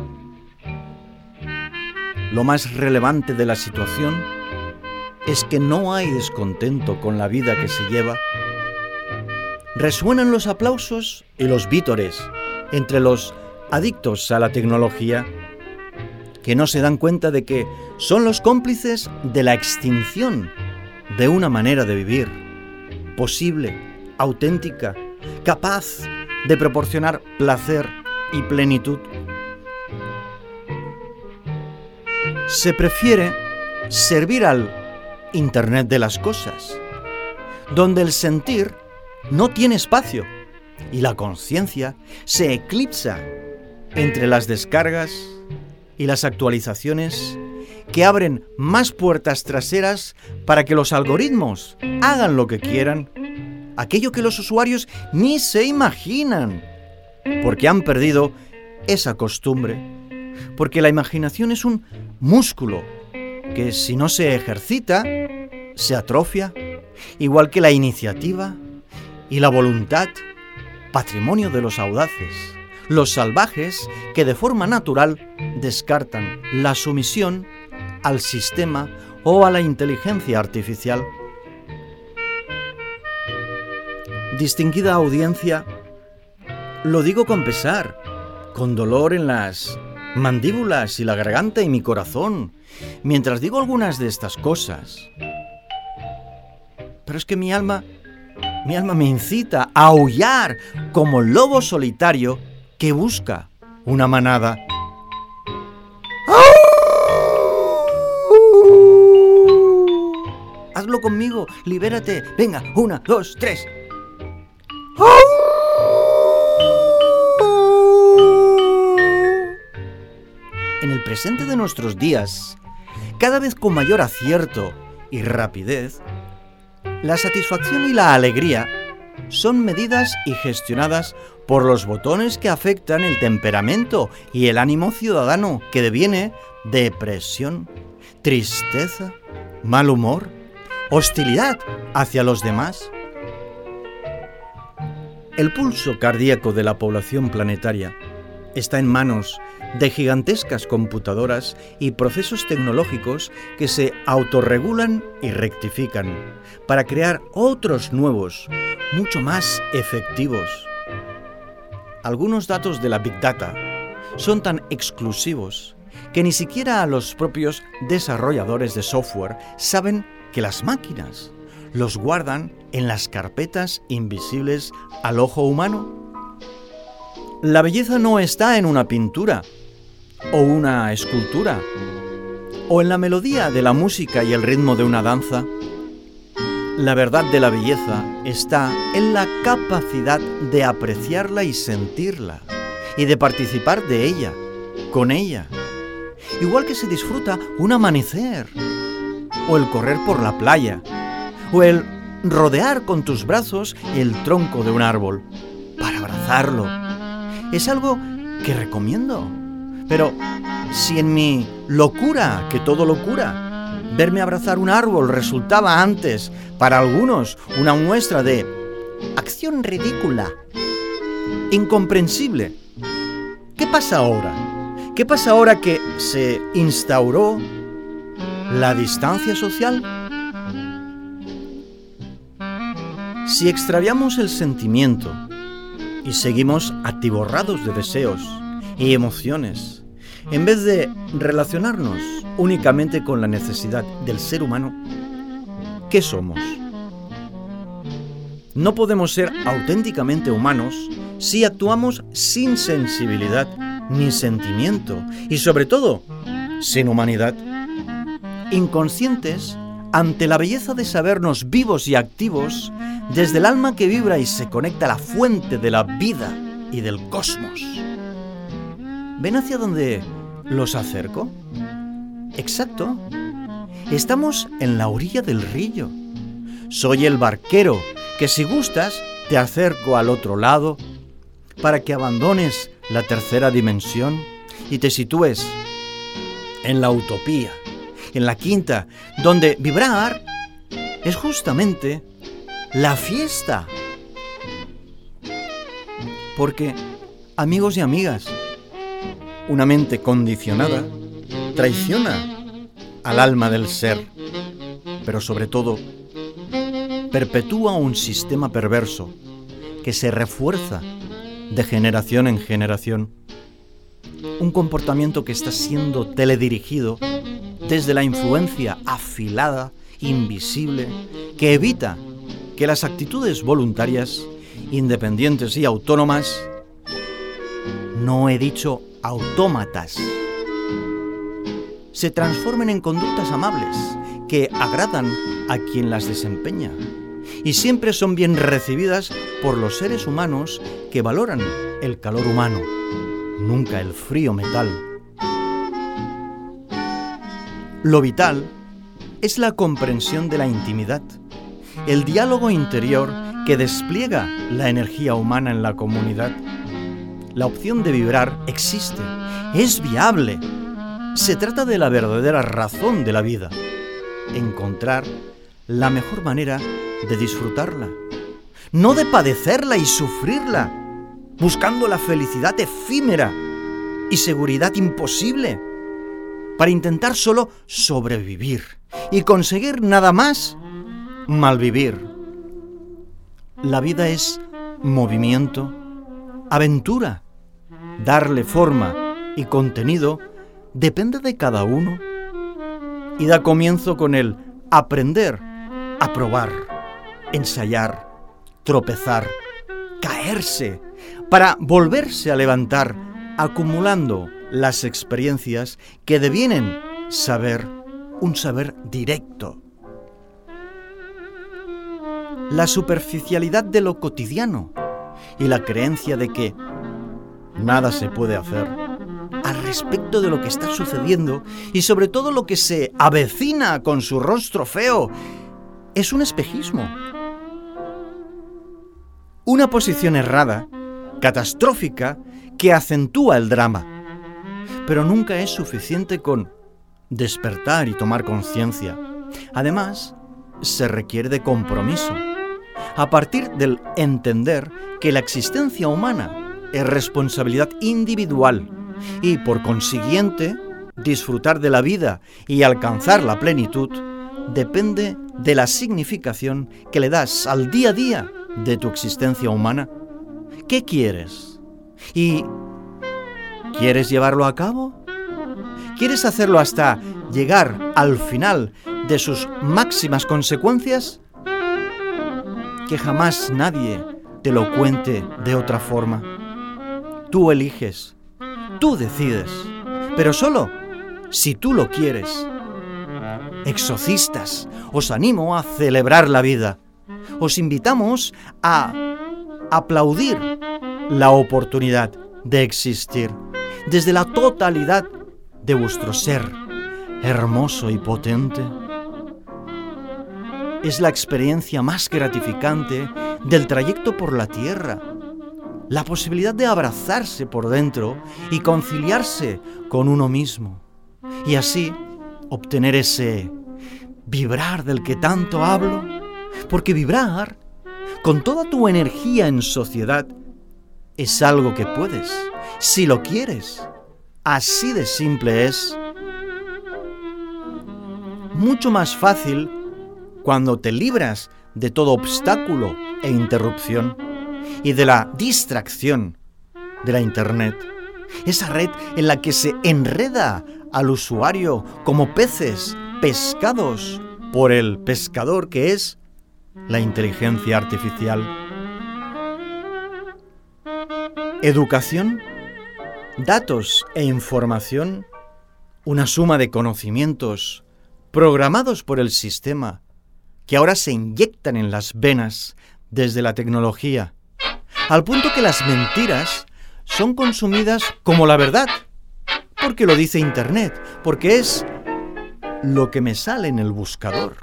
[SPEAKER 7] Lo más relevante de la situación es que no hay descontento con la vida que se lleva. Resuenan los aplausos y los vítores entre los adictos a la tecnología, que no se dan cuenta de que son los cómplices de la extinción de una manera de vivir posible, auténtica, capaz de proporcionar placer y plenitud. Se prefiere servir al Internet de las cosas, donde el sentir no tiene espacio y la conciencia se eclipsa entre las descargas y las actualizaciones que abren más puertas traseras para que los algoritmos hagan lo que quieran, aquello que los usuarios ni se imaginan, porque han perdido esa costumbre, porque la imaginación es un músculo que si no se ejercita, se atrofia, igual que la iniciativa y la voluntad, patrimonio de los audaces, los salvajes que de forma natural descartan la sumisión al sistema o a la inteligencia artificial. Distinguida audiencia, lo digo con pesar, con dolor en las mandíbulas y la garganta y mi corazón, mientras digo algunas de estas cosas. Pero es que mi alma me incita a aullar como lobo solitario que busca una manada. Hazlo conmigo, libérate. Venga, 1, 2, 3. En el presente de nuestros días, cada vez con mayor acierto y rapidez, la satisfacción y la alegría son medidas y gestionadas por los botones que afectan el temperamento y el ánimo ciudadano, que deviene depresión, tristeza, mal humor, hostilidad hacia los demás. El pulso cardíaco de la población planetaria está en manos de gigantescas computadoras y procesos tecnológicos que se autorregulan y rectifican para crear otros nuevos, mucho más efectivos. Algunos datos de la Big Data son tan exclusivos que ni siquiera los propios desarrolladores de software saben que las máquinas los guardan en las carpetas invisibles al ojo humano. La belleza no está en una pintura o una escultura, o en la melodía de la música y el ritmo de una danza. La verdad de la belleza está en la capacidad de apreciarla y sentirla, y de participar de ella, con ella. Igual que se disfruta un amanecer, o el correr por la playa, o el rodear con tus brazos el tronco de un árbol para abrazarlo. Es algo que recomiendo. Pero si en mi locura, que todo lo cura, verme abrazar un árbol resultaba antes, para algunos, una muestra de acción ridícula, incomprensible, ¿qué pasa ahora? ¿Qué pasa ahora que se instauró la distancia social? Si extraviamos el sentimiento y seguimos atiborrados de deseos y emociones, en vez de relacionarnos únicamente con la necesidad del ser humano, ¿qué somos? No podemos ser auténticamente humanos si actuamos sin sensibilidad ni sentimiento y, sobre todo, sin humanidad. Inconscientes ante la belleza de sabernos vivos y activos desde el alma que vibra y se conecta a la fuente de la vida y del cosmos. ¿Ven hacia dónde los acerco? Exacto. Estamos en la orilla del río. Soy el barquero que, si gustas, te acerco al otro lado para que abandones la tercera dimensión y te sitúes en la utopía, en la quinta, donde vibrar es justamente la fiesta. Porque, amigos y amigas, una mente condicionada traiciona al alma del ser, pero sobre todo perpetúa un sistema perverso que se refuerza de generación en generación. Un comportamiento que está siendo teledirigido desde la influencia afilada, invisible, que evita que las actitudes voluntarias, independientes y autónomas, no he dicho autómatas, se transformen en conductas amables que agradan a quien las desempeña y siempre son bien recibidas por los seres humanos que valoran el calor humano, nunca el frío metal. Lo vital es la comprensión de la intimidad, el diálogo interior que despliega la energía humana en la comunidad. La opción de vibrar existe, es viable. Se trata de la verdadera razón de la vida, encontrar la mejor manera de disfrutarla, no de padecerla y sufrirla, buscando la felicidad efímera y seguridad imposible, para intentar solo sobrevivir y conseguir nada más, malvivir. La vida es movimiento, aventura. Darle forma y contenido depende de cada uno y da comienzo con el aprender a probar, ensayar, tropezar, caerse, para volverse a levantar, acumulando las experiencias que devienen saber, un saber directo. La superficialidad de lo cotidiano y la creencia de que nada se puede hacer al respecto de lo que está sucediendo y sobre todo lo que se avecina con su rostro feo es un espejismo. Una posición errada, catastrófica, que acentúa el drama. Pero nunca es suficiente con despertar y tomar conciencia. Además, se requiere de compromiso, a partir del entender que la existencia humana es responsabilidad individual y, por consiguiente, disfrutar de la vida y alcanzar la plenitud depende de la significación que le das al día a día de tu existencia humana. ¿Qué quieres? ¿Y quieres llevarlo a cabo? ¿Quieres hacerlo hasta llegar al final de sus máximas consecuencias? Que jamás nadie te lo cuente de otra forma. Tú eliges, tú decides, pero solo si tú lo quieres. Exorcistas, os animo a celebrar la vida. Os invitamos a aplaudir la oportunidad de existir desde la totalidad de vuestro ser hermoso y potente. es la experiencia más gratificante del trayecto por la Tierra. La posibilidad de abrazarse por dentro y conciliarse con uno mismo. Y así obtener ese vibrar del que tanto hablo. Porque vibrar con toda tu energía en sociedad es algo que puedes, si lo quieres. Así de simple es. Mucho más fácil cuando te libras de todo obstáculo e interrupción y de la distracción de la Internet, esa red en la que se enreda al usuario como peces pescados por el pescador que es la inteligencia artificial. Educación, datos e información, una suma de conocimientos programados por el sistema que ahora se inyectan en las venas desde la tecnología, al punto que las mentiras son consumidas como la verdad, porque lo dice Internet, porque es lo que me sale en el buscador.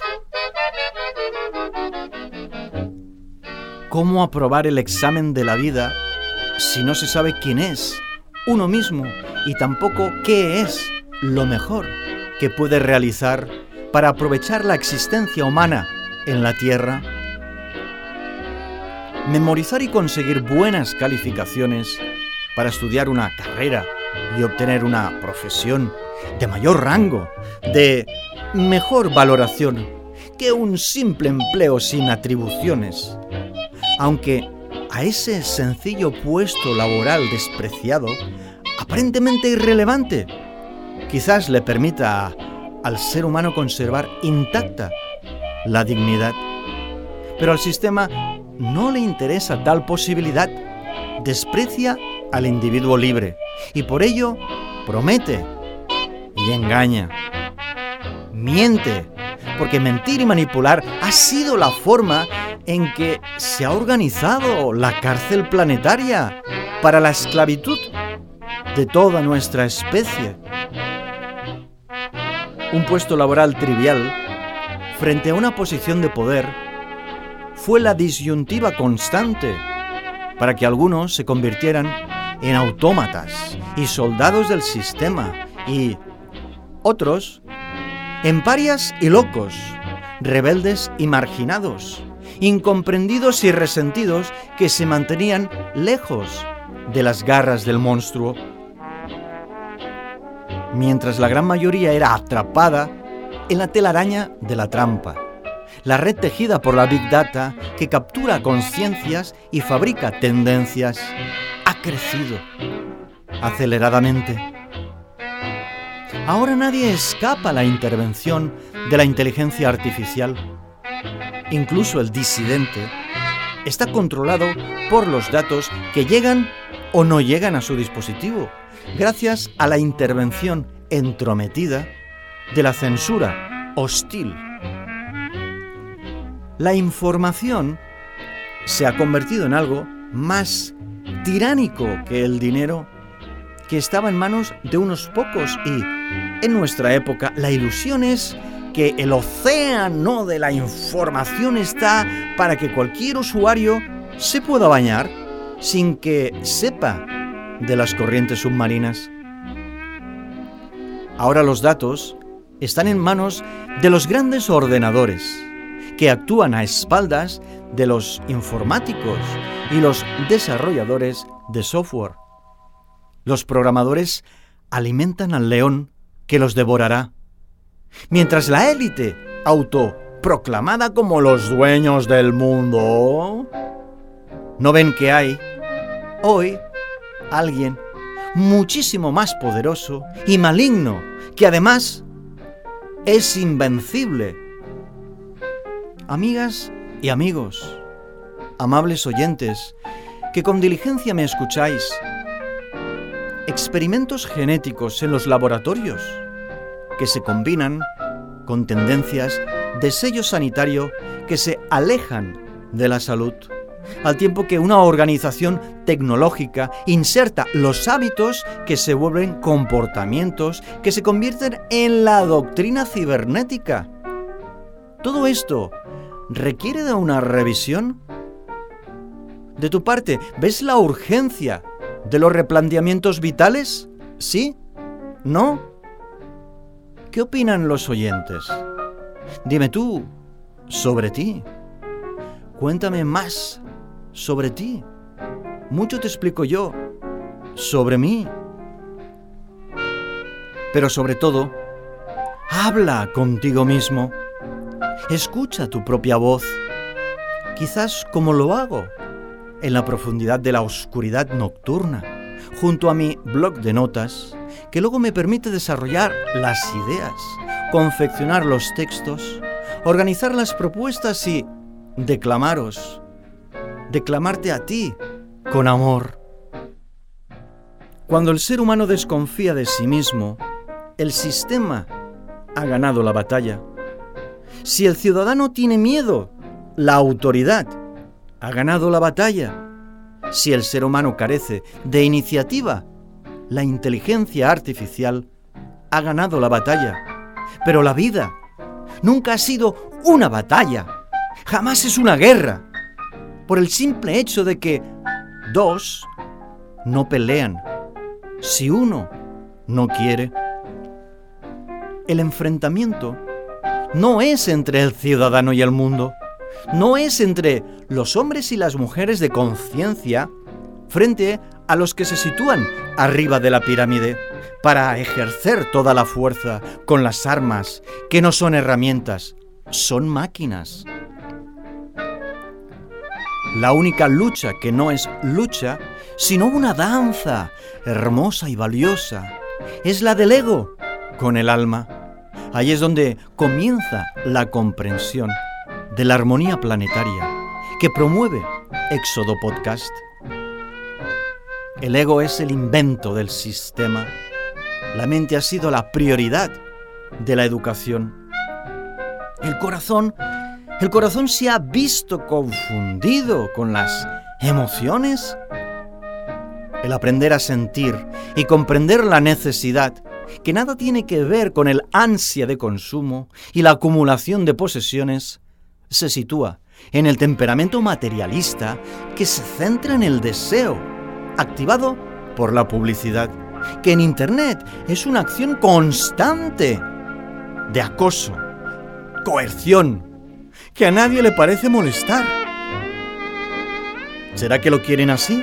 [SPEAKER 7] ¿Cómo aprobar el examen de la vida si no se sabe quién es uno mismo y tampoco qué es lo mejor que puede realizar para aprovechar la existencia humana en la Tierra? Memorizar y conseguir buenas calificaciones para estudiar una carrera y obtener una profesión de mayor rango, de mejor valoración que un simple empleo sin atribuciones. Aunque a ese sencillo puesto laboral despreciado, aparentemente irrelevante, quizás le permita al ser humano conservar intacta la dignidad. Pero al sistema no le interesa tal posibilidad, desprecia al individuo libre y por ello promete y engaña. Miente, porque mentir y manipular ha sido la forma en que se ha organizado la cárcel planetaria para la esclavitud de toda nuestra especie. Un puesto laboral trivial frente a una posición de poder fue la disyuntiva constante para que algunos se convirtieran en autómatas y soldados del sistema y otros en parias y locos, rebeldes y marginados, incomprendidos y resentidos que se mantenían lejos de las garras del monstruo. Mientras la gran mayoría era atrapada en la telaraña de la trampa, la red tejida por la Big Data que captura conciencias y fabrica tendencias ha crecido aceleradamente. Ahora nadie escapa a la intervención de la inteligencia artificial. Incluso el disidente está controlado por los datos que llegan o no llegan a su dispositivo, gracias a la intervención entrometida de la censura hostil. La información se ha convertido en algo más tiránico que el dinero, que estaba en manos de unos pocos, y en nuestra época la ilusión es que el océano de la información está para que cualquier usuario se pueda bañar sin que sepa de las corrientes submarinas. Ahora los datos están en manos de los grandes ordenadores, que actúan a espaldas de los informáticos y los desarrolladores de software. Los programadores alimentan al león que los devorará, mientras la élite, autoproclamada como los dueños del mundo, no ven que hay hoy alguien muchísimo más poderoso y maligno, que además es invencible. Amigas y amigos, amables oyentes, que con diligencia me escucháis, experimentos genéticos en los laboratorios que se combinan con tendencias de sello sanitario que se alejan de la salud, al tiempo que una organización tecnológica inserta los hábitos que se vuelven comportamientos que se convierten en la doctrina cibernética. Todo esto requiere de una revisión? De tu parte, ¿ves la urgencia de los replanteamientos vitales? ¿Sí? ¿No? ¿Qué opinan los oyentes? Dime tú sobre ti. Cuéntame más sobre ti. Mucho te explico yo sobre mí. Pero sobre todo, habla contigo mismo. Escucha tu propia voz. Quizás como lo hago en la profundidad de la oscuridad nocturna, junto a mi blog de notas, que luego me permite desarrollar las ideas, confeccionar los textos, organizar las propuestas y declamarte a ti con amor. Cuando el ser humano desconfía de sí mismo, el sistema ha ganado la batalla. Si el ciudadano tiene miedo, la autoridad ha ganado la batalla. Si el ser humano carece de iniciativa, la inteligencia artificial ha ganado la batalla. Pero la vida nunca ha sido una batalla. Jamás es una guerra. Por el simple hecho de que dos no pelean. Si uno no quiere. El enfrentamiento no es entre el ciudadano y el mundo. No es entre los hombres y las mujeres de conciencia frente a los que se sitúan arriba de la pirámide para ejercer toda la fuerza con las armas que no son herramientas, son máquinas. La única lucha que no es lucha, sino una danza hermosa y valiosa, es la del ego con el alma. Ahí es donde comienza la comprensión de la armonía planetaria que promueve Éxodo Podcast. El ego es el invento del sistema. La mente ha sido la prioridad de la educación. El corazón se ha visto confundido con las emociones. El aprender a sentir y comprender la necesidad, que nada tiene que ver con el ansia de consumo y la acumulación de posesiones, se sitúa en el temperamento materialista que se centra en el deseo, activado por la publicidad, que en Internet es una acción constante de acoso, coerción, que a nadie le parece molestar. ¿Será que lo quieren así?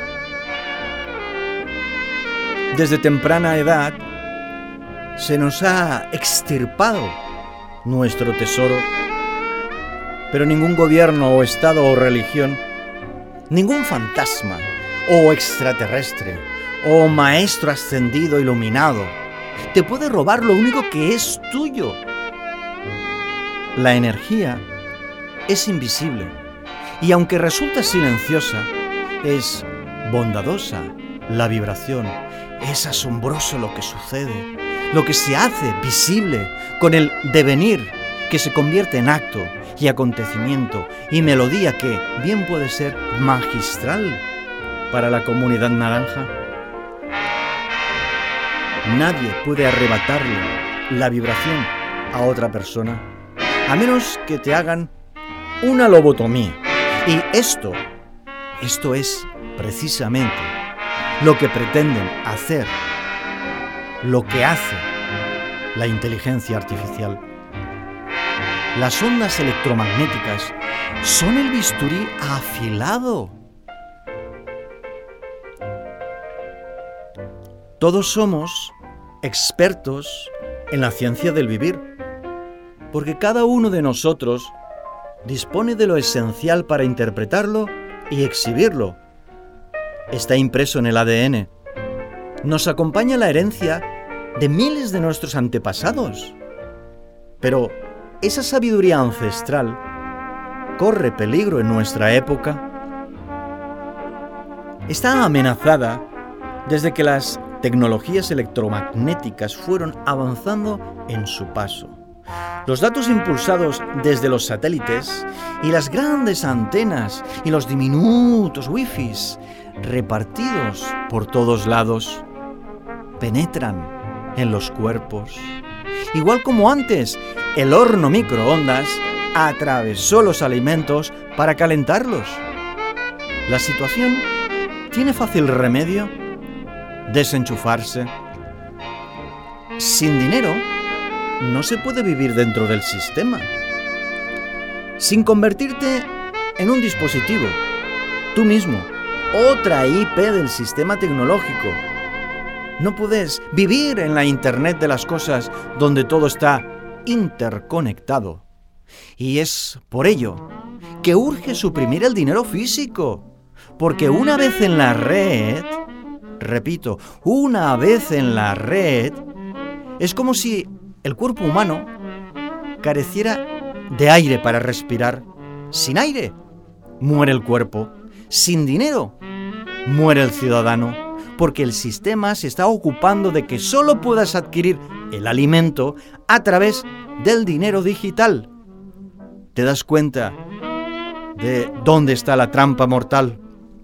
[SPEAKER 7] Desde temprana edad se nos ha extirpado nuestro tesoro, pero ningún gobierno o estado o religión, ningún fantasma o extraterrestre o maestro ascendido iluminado te puede robar lo único que es tuyo. La energía es invisible y aunque resulta silenciosa, es bondadosa la vibración. Es asombroso lo que sucede, lo que se hace visible con el devenir que se convierte en acto y acontecimiento y melodía que bien puede ser magistral para la comunidad naranja. Nadie puede arrebatarle la vibración a otra persona, a menos que te hagan una lobotomía. Y esto es precisamente lo que pretenden hacer, lo que hace la inteligencia artificial. Las ondas electromagnéticas son el bisturí afilado. Todos somos expertos en la ciencia del vivir, porque cada uno de nosotros dispone de lo esencial para interpretarlo y exhibirlo. Está impreso en el ADN. Nos acompaña la herencia de miles de nuestros antepasados. Pero esa sabiduría ancestral corre peligro en nuestra época. Está amenazada desde que las tecnologías electromagnéticas fueron avanzando en su paso. Los datos impulsados desde los satélites y las grandes antenas y los diminutos wifis repartidos por todos lados penetran en los cuerpos. Igual como antes, el horno microondas atravesó los alimentos para calentarlos. La situación tiene fácil remedio: desenchufarse. Sin dinero no se puede vivir dentro del sistema. Sin convertirte en un dispositivo, tú mismo, otra IP del sistema tecnológico. No puedes vivir en la Internet de las cosas donde todo está interconectado. Y es por ello que urge suprimir el dinero físico, porque una vez en la red, repito, una vez en la red, es como si el cuerpo humano careciera de aire para respirar. Sin aire, muere el cuerpo. Sin dinero, muere el ciudadano, porque el sistema se está ocupando de que solo puedas adquirir el alimento a través del dinero digital. ¿Te das cuenta de dónde está la trampa mortal?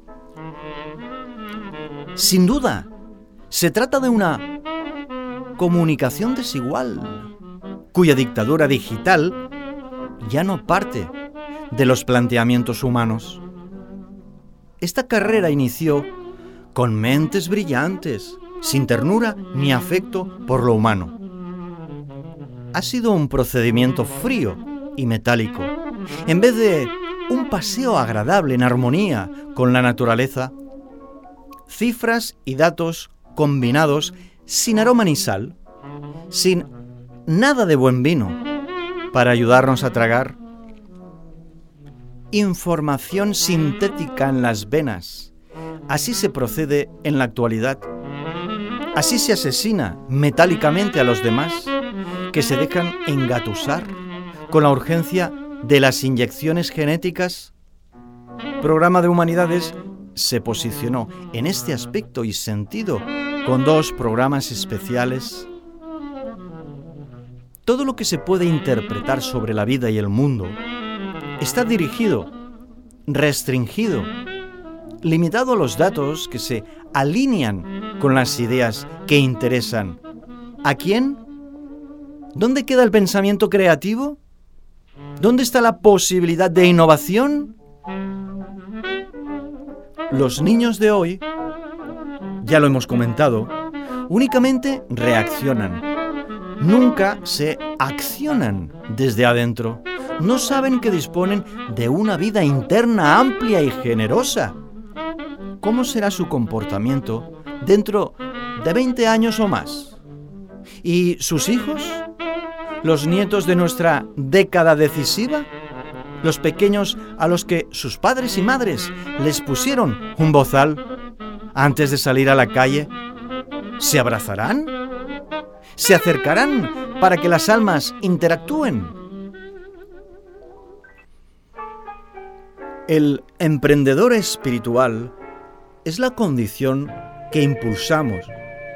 [SPEAKER 7] Sin duda, se trata de una comunicación desigual, cuya dictadura digital ya no parte de los planteamientos humanos. Esta carrera inició con mentes brillantes, sin ternura ni afecto por lo humano. Ha sido un procedimiento frío y metálico. En vez de un paseo agradable en armonía con la naturaleza, cifras y datos combinados sin aroma ni sal, sin nada de buen vino para ayudarnos a tragar, información sintética en las venas. Así se procede en la actualidad. Así se asesina metálicamente a los demás, que se dejan engatusar con la urgencia de las inyecciones genéticas. Programa de Humanidades se posicionó en este aspecto y sentido con 2 programas especiales. Todo lo que se puede interpretar sobre la vida y el mundo está dirigido, restringido, limitado a los datos que se alinean con las ideas que interesan. ¿A quién? ¿Dónde queda el pensamiento creativo? ¿Dónde está la posibilidad de innovación? Los niños de hoy, ya lo hemos comentado, únicamente reaccionan. Nunca se accionan desde adentro. No saben que disponen de una vida interna amplia y generosa. ¿Cómo será su comportamiento dentro de 20 años o más? ¿Y sus hijos? ¿Los nietos de nuestra década decisiva? ¿Los pequeños a los que sus padres y madres les pusieron un bozal antes de salir a la calle? ¿Se abrazarán? ¿Se acercarán para que las almas interactúen? El emprendedor espiritual es la condición que impulsamos.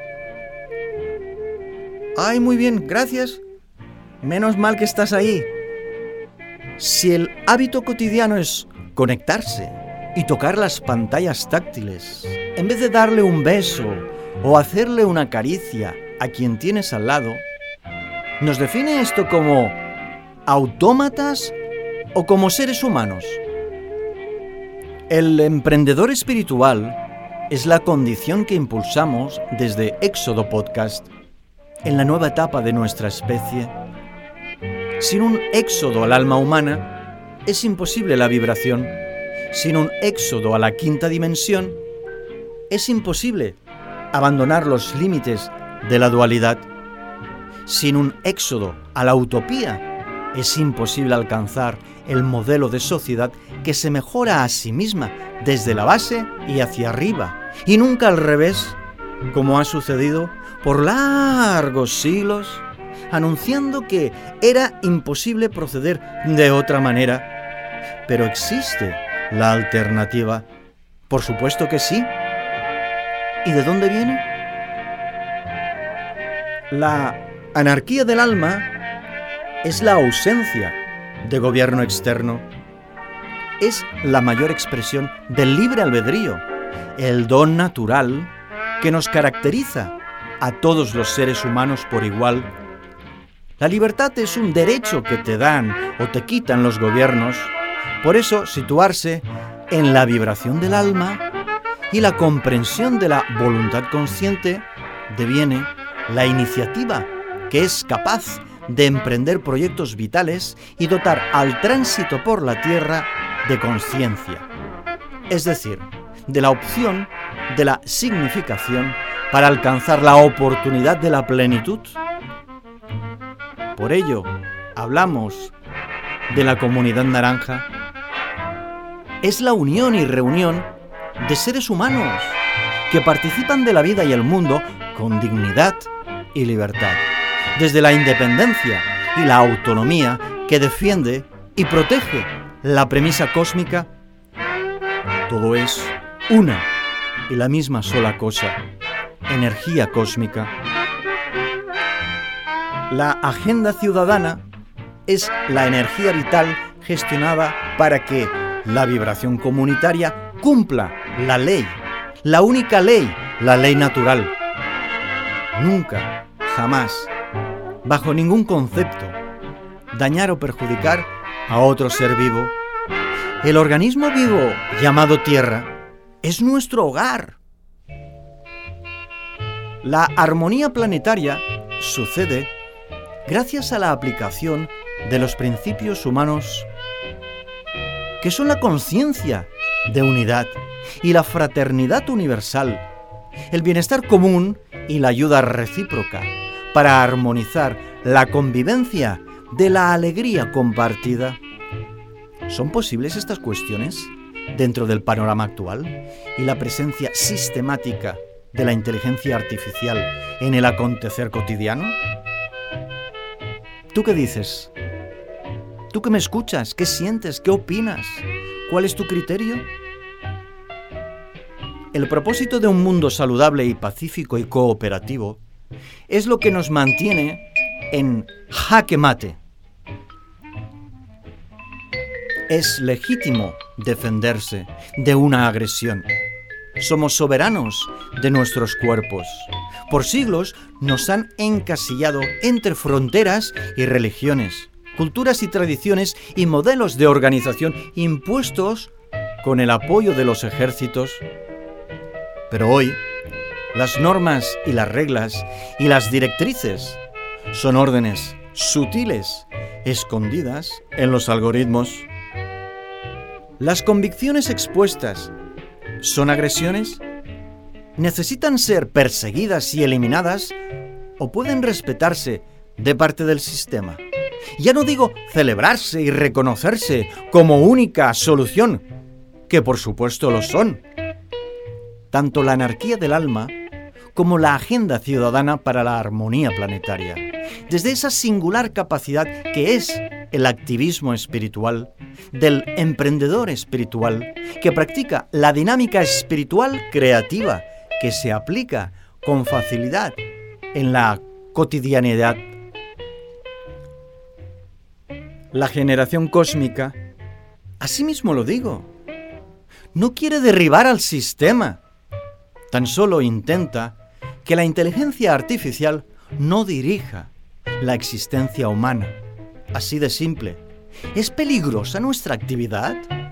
[SPEAKER 7] ¡Ay, muy bien, gracias! Menos mal que estás ahí. Si el hábito cotidiano es conectarse y tocar las pantallas táctiles, en vez de darle un beso o hacerle una caricia a quien tienes al lado, ¿nos define esto como autómatas o como seres humanos? El emprendedor espiritual es la condición que impulsamos desde Éxodo Podcast en la nueva etapa de nuestra especie. Sin un éxodo al alma humana, es imposible la vibración. Sin un éxodo a la quinta dimensión, es imposible abandonar los límites de la dualidad. Sin un éxodo a la utopía, es imposible alcanzar el modelo de sociedad que se mejora a sí misma desde la base y hacia arriba, y nunca al revés, como ha sucedido por largos siglos, anunciando que era imposible proceder de otra manera. Pero existe la alternativa. Por supuesto que sí. ¿Y de dónde viene? La anarquía del alma es la ausencia de gobierno externo. Es la mayor expresión del libre albedrío, el don natural que nos caracteriza a todos los seres humanos por igual. La libertad es un derecho que te dan o te quitan los gobiernos. Por eso, situarse en la vibración del alma y la comprensión de la voluntad consciente deviene la iniciativa que es capaz de emprender proyectos vitales y dotar al tránsito por la tierra de conciencia, es decir, de la opción de la significación para alcanzar la oportunidad de la plenitud. Por ello, hablamos de la comunidad naranja. Es la unión y reunión de seres humanos que participan de la vida y el mundo con dignidad y libertad, desde la independencia y la autonomía que defiende y protege la premisa cósmica. Todo es una y la misma sola cosa, energía cósmica. La agenda ciudadana es la energía vital gestionada para que la vibración comunitaria cumpla la ley, la única ley, la ley natural. Nunca, jamás, bajo ningún concepto, dañar o perjudicar a otro ser vivo. El organismo vivo llamado Tierra es nuestro hogar. La armonía planetaria sucede gracias a la aplicación de los principios humanos, que son la conciencia de unidad y la fraternidad universal, el bienestar común y la ayuda recíproca para armonizar la convivencia de la alegría compartida. ¿Son posibles estas cuestiones dentro del panorama actual y la presencia sistemática de la inteligencia artificial en el acontecer cotidiano? ¿Tú qué dices? ¿Tú que me escuchas? ¿Qué sientes? ¿Qué opinas? ¿Cuál es tu criterio? El propósito de un mundo saludable y pacífico y cooperativo es lo que nos mantiene en jaque mate. Es legítimo defenderse de una agresión. Somos soberanos de nuestros cuerpos. Por siglos nos han encasillado entre fronteras y religiones, culturas y tradiciones y modelos de organización impuestos con el apoyo de los ejércitos. Pero hoy, las normas y las reglas y las directrices son órdenes sutiles, escondidas en los algoritmos. Las convicciones expuestas son agresiones, necesitan ser perseguidas y eliminadas o pueden respetarse de parte del sistema. Ya no digo celebrarse y reconocerse como única solución, que por supuesto lo son. Tanto la anarquía del alma como la agenda ciudadana para la armonía planetaria. Desde esa singular capacidad que es el activismo espiritual, del emprendedor espiritual, que practica la dinámica espiritual creativa, que se aplica con facilidad en la cotidianidad. La generación cósmica, asimismo lo digo, no quiere derribar al sistema, tan solo intenta que la inteligencia artificial no dirija la existencia humana. Así de simple. ¿Es peligrosa nuestra actividad?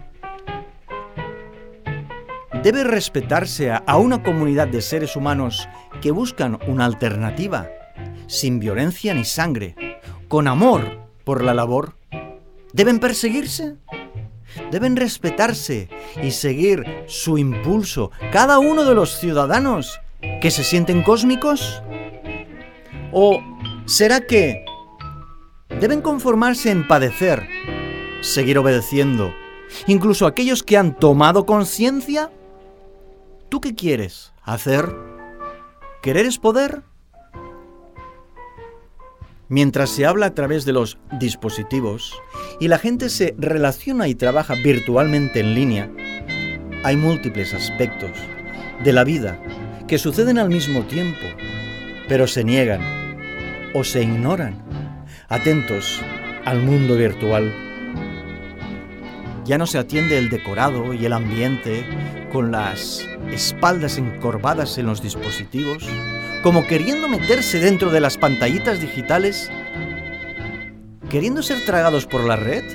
[SPEAKER 7] Debe respetarse a una comunidad de seres humanos que buscan una alternativa, sin violencia ni sangre, con amor por la labor. ¿Deben perseguirse? ¿Deben respetarse y seguir su impulso cada uno de los ciudadanos que se sienten cósmicos? ¿O será que deben conformarse en padecer, seguir obedeciendo, incluso aquellos que han tomado conciencia? ¿Tú qué quieres hacer? ¿Querer es poder? Mientras se habla a través de los dispositivos y la gente se relaciona y trabaja virtualmente en línea, hay múltiples aspectos de la vida que suceden al mismo tiempo, pero se niegan o se ignoran. Atentos al mundo virtual. Ya no se atiende el decorado y el ambiente con las espaldas encorvadas en los dispositivos, como queriendo meterse dentro de las pantallitas digitales. queriendo ser tragados por la red.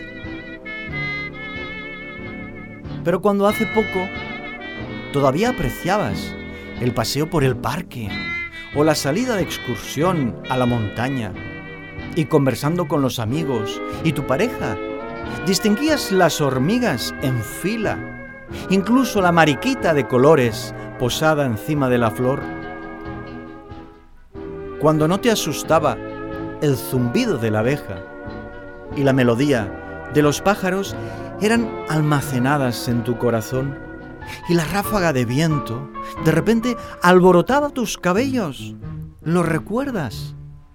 [SPEAKER 7] Pero cuando hace poco todavía apreciabas el paseo por el parque o la salida de excursión a la montaña y conversando con los amigos y tu pareja, distinguías las hormigas en fila, incluso la mariquita de colores posada encima de la flor. Cuando no te asustaba el zumbido de la abeja y la melodía de los pájaros eran almacenadas en tu corazón y la ráfaga de viento de repente alborotaba tus cabellos. ¿Lo recuerdas?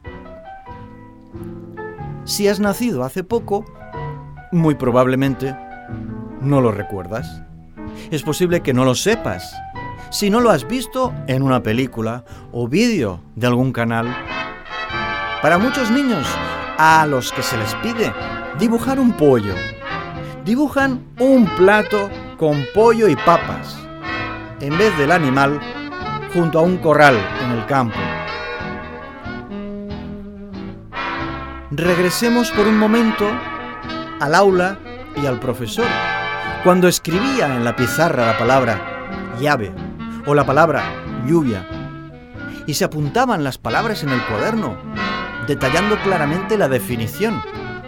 [SPEAKER 7] Si has nacido hace poco, muy probablemente no lo recuerdas. Es posible que no lo sepas si no lo has visto en una película o vídeo de algún canal. Para muchos niños, a los que se les pide dibujar un pollo, dibujan un plato con pollo y papas, en vez del animal junto a un corral en el campo. Regresemos por un momento al aula y al profesor, cuando escribía en la pizarra la palabra llave o la palabra lluvia, y se apuntaban las palabras en el cuaderno, detallando claramente la definición.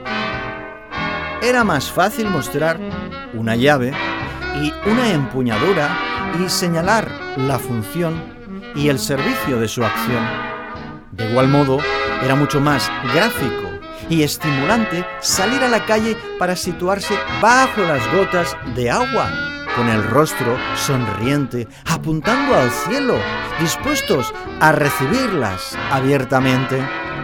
[SPEAKER 7] Era más fácil mostrar una llave y una empuñadura y señalar la función y el servicio de su acción. De igual modo, era mucho más gráfico y estimulante salir a la calle para situarse bajo las gotas de agua, con el rostro sonriente, apuntando al cielo, dispuestos a recibirlas abiertamente.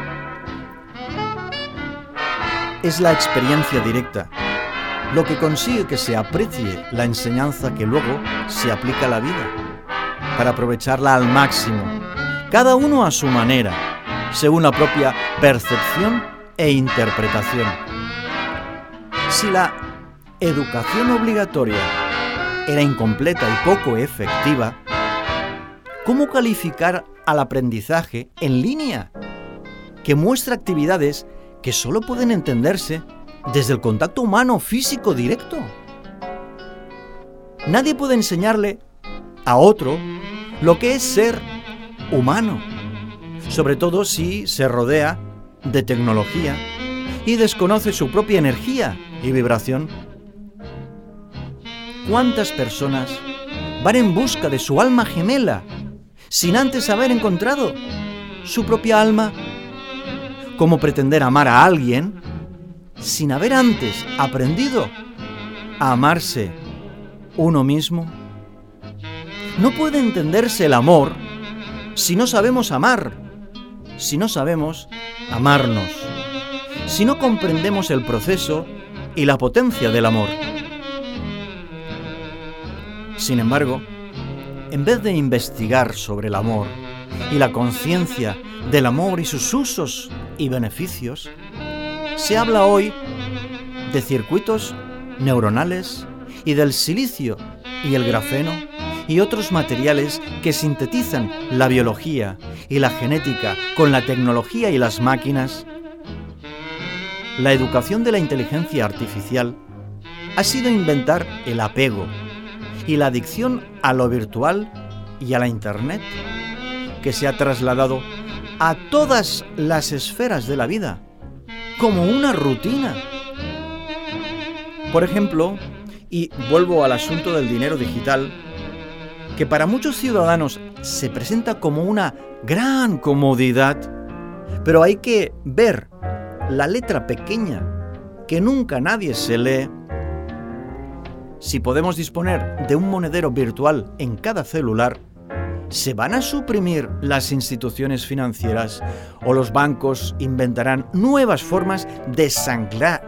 [SPEAKER 7] Es la experiencia directa lo que consigue que se aprecie la enseñanza que luego se aplica a la vida, para aprovecharla al máximo, cada uno a su manera, según la propia percepción e interpretación. Si la educación obligatoria era incompleta y poco efectiva, ¿cómo calificar al aprendizaje en línea, que muestra actividades que solo pueden entenderse desde el contacto humano físico directo? Nadie puede enseñarle a otro lo que es ser humano, sobre todo si se rodea de tecnología y desconoce su propia energía y vibración. ¿Cuántas personas van en busca de su alma gemela sin antes haber encontrado su propia alma? ¿Cómo pretender amar a alguien sin haber antes aprendido a amarse uno mismo? No puede entenderse el amor si no sabemos amar, si no sabemos amarnos, si no comprendemos el proceso y la potencia del amor. Sin embargo, en vez de investigar sobre el amor y la conciencia del amor y sus usos y beneficios, se habla hoy de circuitos neuronales y del silicio y el grafeno y otros materiales que sintetizan la biología y la genética con la tecnología y las máquinas. La educación de la inteligencia artificial ha sido inventar el apego y la adicción a lo virtual y a la Internet, que se ha trasladado a todas las esferas de la vida, como una rutina. Por ejemplo, y vuelvo al asunto del dinero digital, que para muchos ciudadanos se presenta como una gran comodidad, pero hay que ver la letra pequeña que nunca nadie se lee. Si podemos disponer de un monedero virtual en cada celular, ¿se van a suprimir las instituciones financieras o los bancos inventarán nuevas formas de sangrar?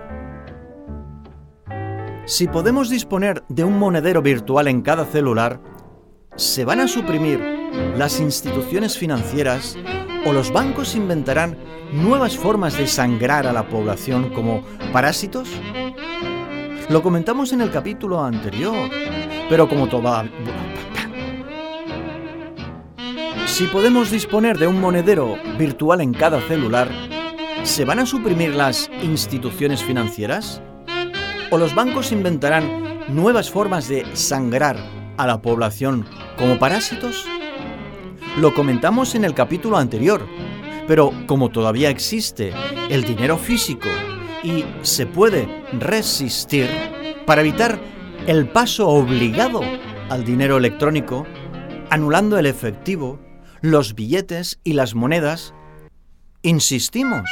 [SPEAKER 7] Si podemos disponer de un monedero virtual en cada celular, ¿se van a suprimir las instituciones financieras o los bancos inventarán nuevas formas de sangrar a la población como parásitos? Lo comentamos en el capítulo anterior, pero como todavía... Si podemos disponer de un monedero virtual en cada celular, ¿Se van a suprimir las instituciones financieras? ¿O los bancos inventarán nuevas formas de sangrar a la población como parásitos? Lo comentamos en el capítulo anterior, pero como todavía existe el dinero físico y se puede resistir, para evitar el paso obligado al dinero electrónico, anulando el efectivo, los billetes y las monedas, insistimos.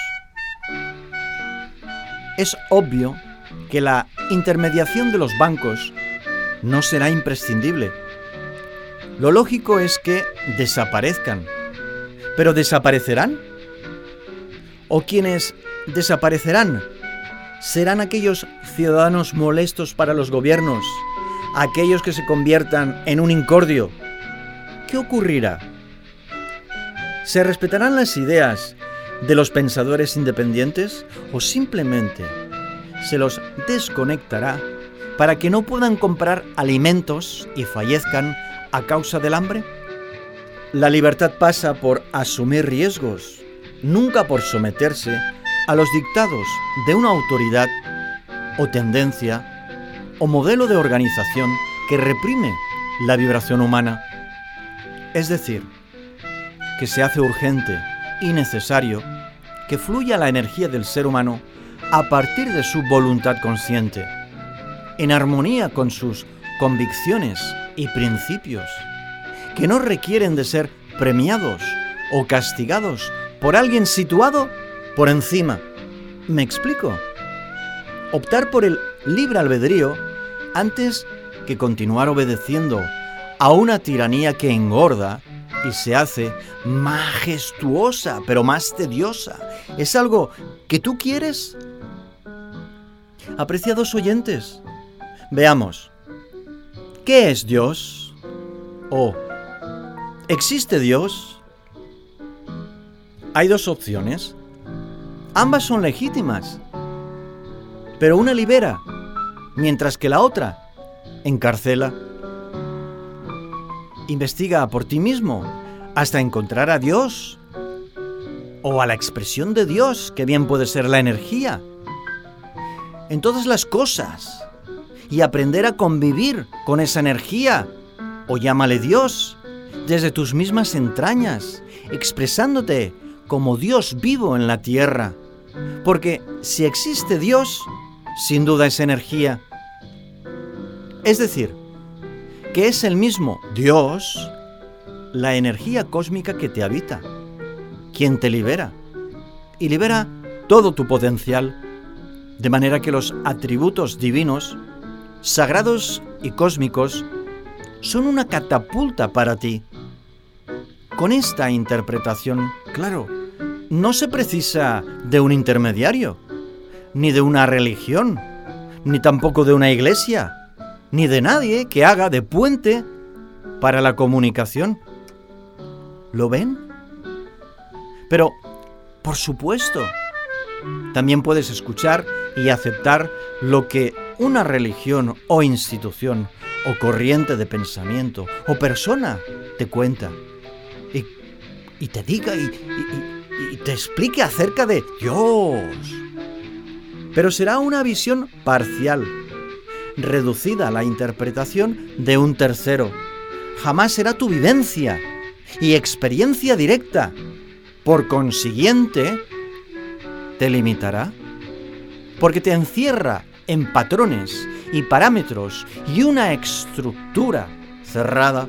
[SPEAKER 7] Es obvio que la intermediación de los bancos no será imprescindible. Lo lógico es que desaparezcan. ¿Pero desaparecerán? ¿O quienes desaparecerán serán aquellos ciudadanos molestos para los gobiernos, aquellos que se conviertan en un incordio? ¿Qué ocurrirá? ¿Se respetarán las ideas de los pensadores independientes o simplemente se los desconectará para que no puedan comprar alimentos y fallezcan a causa del hambre? La libertad pasa por asumir riesgos, nunca por someterse a los dictados de una autoridad o tendencia o modelo de organización que reprime la vibración humana. Es decir, que se hace urgente y necesario que fluya la energía del ser humano a partir de su voluntad consciente, en armonía con sus convicciones y principios, que no requieren de ser premiados o castigados por alguien situado por encima. ¿Me explico? Optar por el libre albedrío antes que continuar obedeciendo a una tiranía que engorda y se hace majestuosa, pero más tediosa. ¿Es algo que tú quieres? Apreciados oyentes, veamos. ¿Qué es Dios? ¿O existe Dios? Hay dos opciones. Ambas son legítimas, pero una libera, mientras que la otra encarcela. Investiga por ti mismo hasta encontrar a Dios o a la expresión de Dios, que bien puede ser la energía, en todas las cosas, y aprender a convivir con esa energía, o llámale Dios, desde tus mismas entrañas, expresándote como Dios vivo en la tierra. Porque si existe Dios, sin duda es energía. Es decir, que es el mismo Dios, la energía cósmica que te habita, quien te libera, y libera todo tu potencial, de manera que los atributos divinos, sagrados y cósmicos, son una catapulta para ti. Con esta interpretación, claro, no se precisa de un intermediario, ni de una religión, ni tampoco de una iglesia, ni de nadie que haga de puente para la comunicación. ¿Lo ven? Pero, por supuesto, también puedes escuchar y aceptar lo que una religión o institución o corriente de pensamiento o persona te cuenta y te diga y te explique acerca de Dios. Pero será una visión parcial, reducida a la interpretación de un tercero. Jamás será tu vivencia y experiencia directa. Por consiguiente, te limitará, porque te encierra en patrones y parámetros y una estructura cerrada.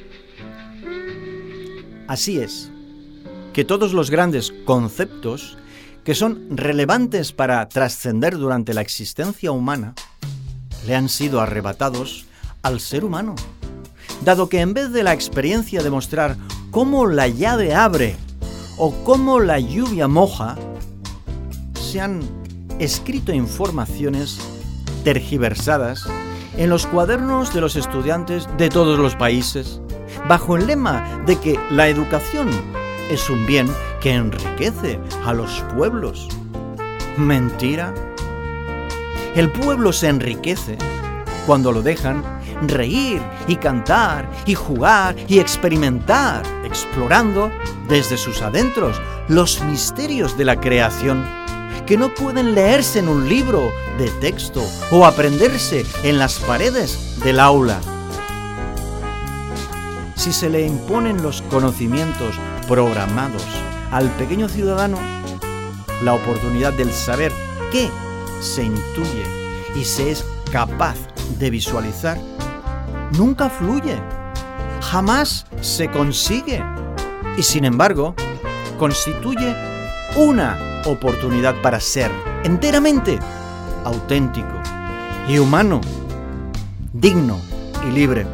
[SPEAKER 7] Así es, que todos los grandes conceptos que son relevantes para trascender durante la existencia humana le han sido arrebatados al ser humano, dado que en vez de la experiencia de mostrar cómo la llave abre o cómo la lluvia moja, se han escrito informaciones tergiversadas en los cuadernos de los estudiantes de todos los países, bajo el lema de que la educación es un bien que enriquece a los pueblos. ¿Mentira? El pueblo se enriquece cuando lo dejan reír y cantar y jugar y experimentar, explorando desde sus adentros los misterios de la creación que no pueden leerse en un libro de texto o aprenderse en las paredes del aula. Si se le imponen los conocimientos programados al pequeño ciudadano, la oportunidad del saber qué se intuye y se es capaz de visualizar nunca fluye, jamás se consigue y sin embargo constituye una oportunidad para ser enteramente auténtico y humano, digno y libre.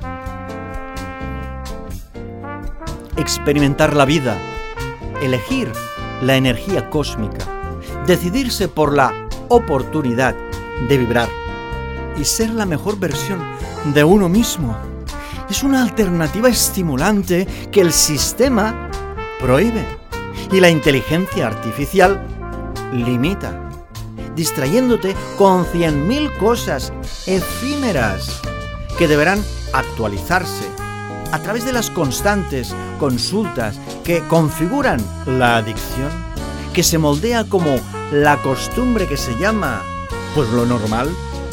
[SPEAKER 7] Experimentar la vida, elegir la energía cósmica, decidirse por la oportunidad de vibrar y ser la mejor versión de uno mismo. Es una alternativa estimulante que el sistema prohíbe y la inteligencia artificial limita, distrayéndote con 100.000 cosas efímeras que deberán actualizarse a través de las constantes consultas que configuran la adicción, que se moldea como la costumbre que se llama, pues lo normal.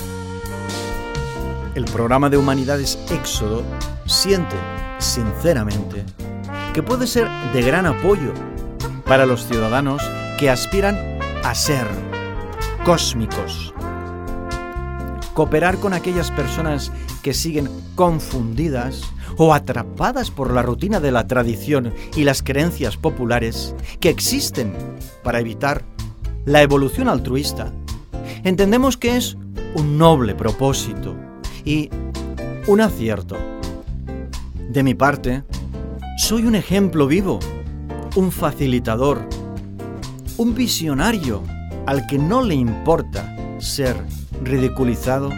[SPEAKER 7] El programa de Humanidades Éxodo siente, sinceramente, que puede ser de gran apoyo para los ciudadanos que aspiran a ser cósmicos. Cooperar con aquellas personas que siguen confundidas o atrapadas por la rutina de la tradición y las creencias populares que existen para evitar la evolución altruista. Entendemos que es un noble propósito y un acierto. De mi parte, soy un ejemplo vivo, un facilitador, un visionario al que no le importa ser ridiculizado.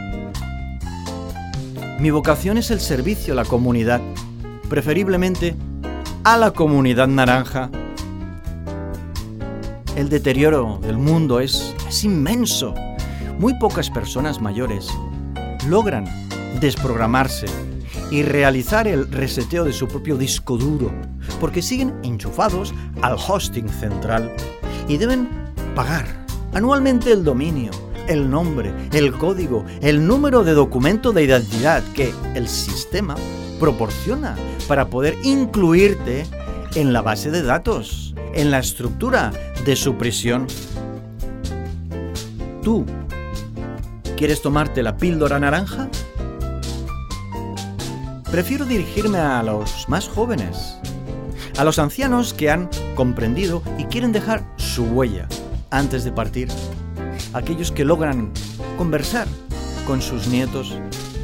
[SPEAKER 7] Mi vocación es el servicio a la comunidad, preferiblemente a la comunidad naranja. El deterioro del mundo es inmenso. Muy pocas personas mayores logran desprogramarse y realizar el reseteo de su propio disco duro, porque siguen enchufados al hosting central y deben pagar anualmente el dominio, el nombre, el código, el número de documento de identidad que el sistema proporciona para poder incluirte en la base de datos, en la estructura de su prisión. ¿Tú quieres tomarte la píldora naranja? Prefiero dirigirme a los más jóvenes, a los ancianos que han comprendido y quieren dejar su huella antes de partir, aquellos que logran conversar con sus nietos.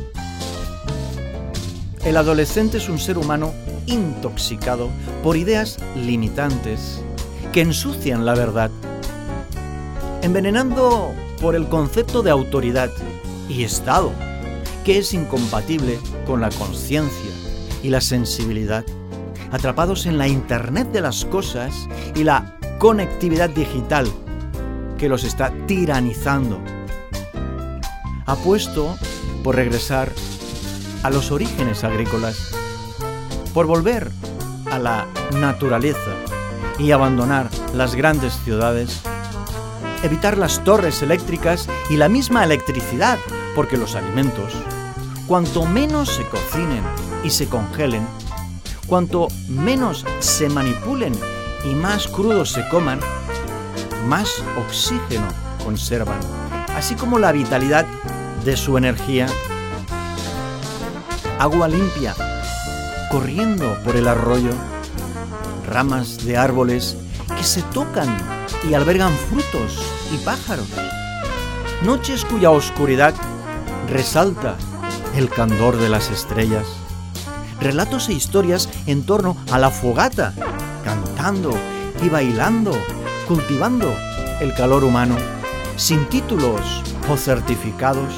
[SPEAKER 7] El adolescente es un ser humano intoxicado por ideas limitantes que ensucian la verdad, envenenando por el concepto de autoridad y Estado, que es incompatible con la conciencia y la sensibilidad, atrapados en la Internet de las cosas y la conectividad digital que los está tiranizando. Apuesto por regresar a los orígenes agrícolas, por volver a la naturaleza y abandonar las grandes ciudades, evitar las torres eléctricas y la misma electricidad, porque los alimentos, cuanto menos se cocinen y se congelen, cuanto menos se manipulen y más crudos se coman, más oxígeno conservan, así como la vitalidad de su energía. Agua limpia, corriendo por el arroyo, ramas de árboles que se tocan y albergan frutos y pájaros, noches cuya oscuridad resalta el candor de las estrellas, relatos e historias en torno a la fogata, cantando y bailando, cultivando el calor humano, sin títulos o certificados.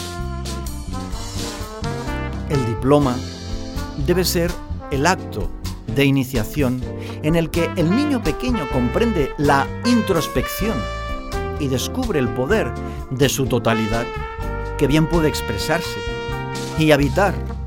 [SPEAKER 7] El diploma debe ser el acto de iniciación en el que el niño pequeño comprende la introspección y descubre el poder de su totalidad, que bien puede expresarse y habitar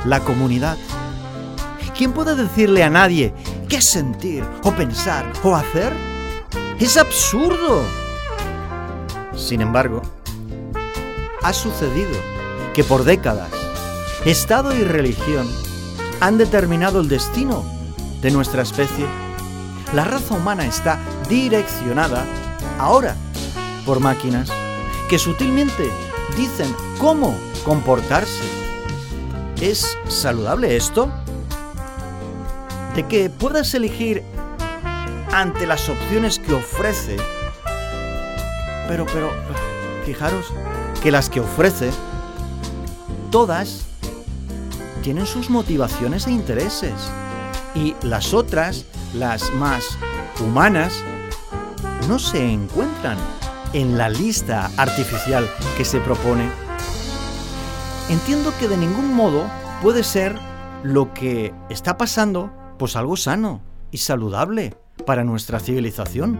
[SPEAKER 7] la comunidad. ¿Quién puede decirle a nadie qué sentir, o pensar, o hacer? ¡Es absurdo! Sin embargo, ha sucedido que por décadas, Estado y religión han determinado el destino de nuestra especie. La raza humana está direccionada ahora por máquinas que sutilmente dicen cómo comportarse. ¿Es saludable esto? De que puedas elegir ante las opciones que ofrece, pero fijaros que las que ofrece, todas tienen sus motivaciones e intereses, y las otras, las más humanas, no se encuentran en la lista artificial que se propone. Entiendo que de ningún modo puede ser lo que está pasando pues algo sano y saludable para nuestra civilización.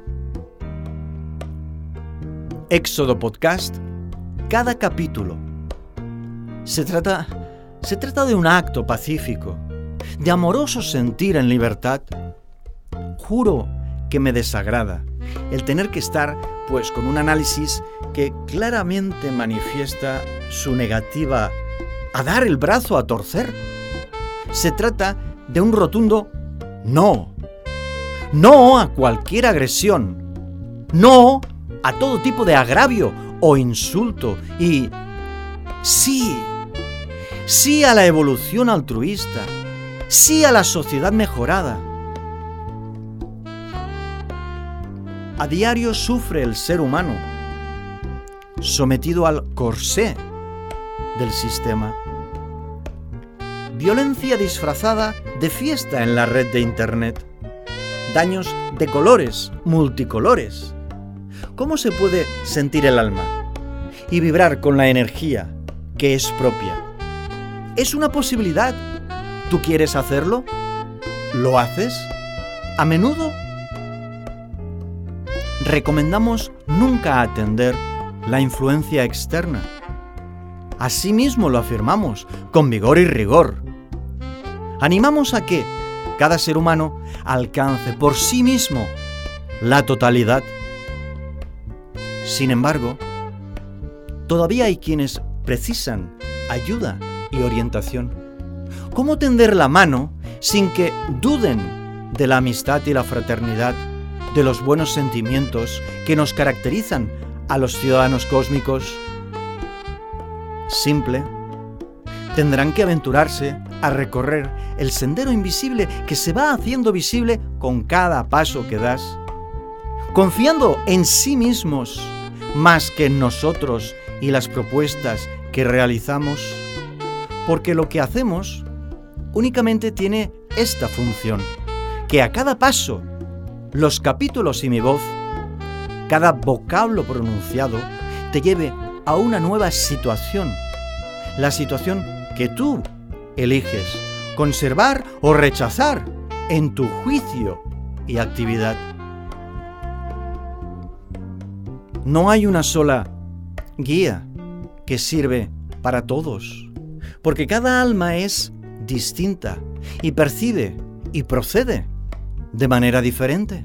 [SPEAKER 7] Éxodo Podcast, cada capítulo se trata de un acto pacífico, de amoroso sentir en libertad. Juro que me desagrada el tener que estar pues con un análisis que claramente manifiesta su negativa a dar el brazo a torcer. Se trata de un rotundo no. No a cualquier agresión. No a todo tipo de agravio o insulto. Y sí a la evolución altruista. Sí a la sociedad mejorada. A diario sufre el ser humano, sometido al corsé del sistema. Violencia disfrazada de fiesta en la red de Internet. Daños de colores, multicolores. ¿Cómo se puede sentir el alma y vibrar con la energía que es propia? Es una posibilidad. ¿Tú quieres hacerlo? ¿Lo haces? ¿A menudo? Recomendamos nunca atender la influencia externa. Asimismo lo afirmamos con vigor y rigor. Animamos a que cada ser humano alcance por sí mismo la totalidad. Sin embargo, todavía hay quienes precisan ayuda y orientación. ¿Cómo tender la mano sin que duden de la amistad y la fraternidad, de los buenos sentimientos que nos caracterizan a los ciudadanos cósmicos? Simple. Tendrán que aventurarse a recorrer el sendero invisible que se va haciendo visible con cada paso que das, confiando en sí mismos más que en nosotros y las propuestas que realizamos, porque lo que hacemos únicamente tiene esta función, que a cada paso, los capítulos y mi voz, cada vocablo pronunciado, te lleve a una nueva situación, la situación que tú eliges conservar o rechazar en tu juicio y actividad. No hay una sola guía que sirve para todos, porque cada alma es distinta y percibe y procede de manera diferente.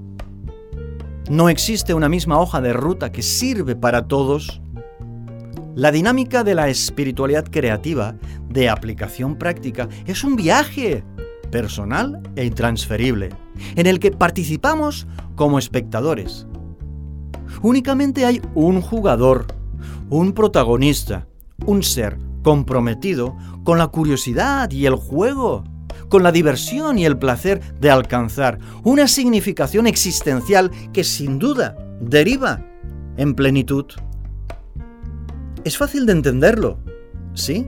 [SPEAKER 7] No existe una misma hoja de ruta que sirve para todos. La dinámica de la espiritualidad creativa, de aplicación práctica, es un viaje personal e intransferible, en el que participamos como espectadores. Únicamente hay un jugador, un protagonista, un ser comprometido con la curiosidad y el juego, con la diversión y el placer de alcanzar una significación existencial que sin duda deriva en plenitud. Es fácil de entenderlo, ¿sí?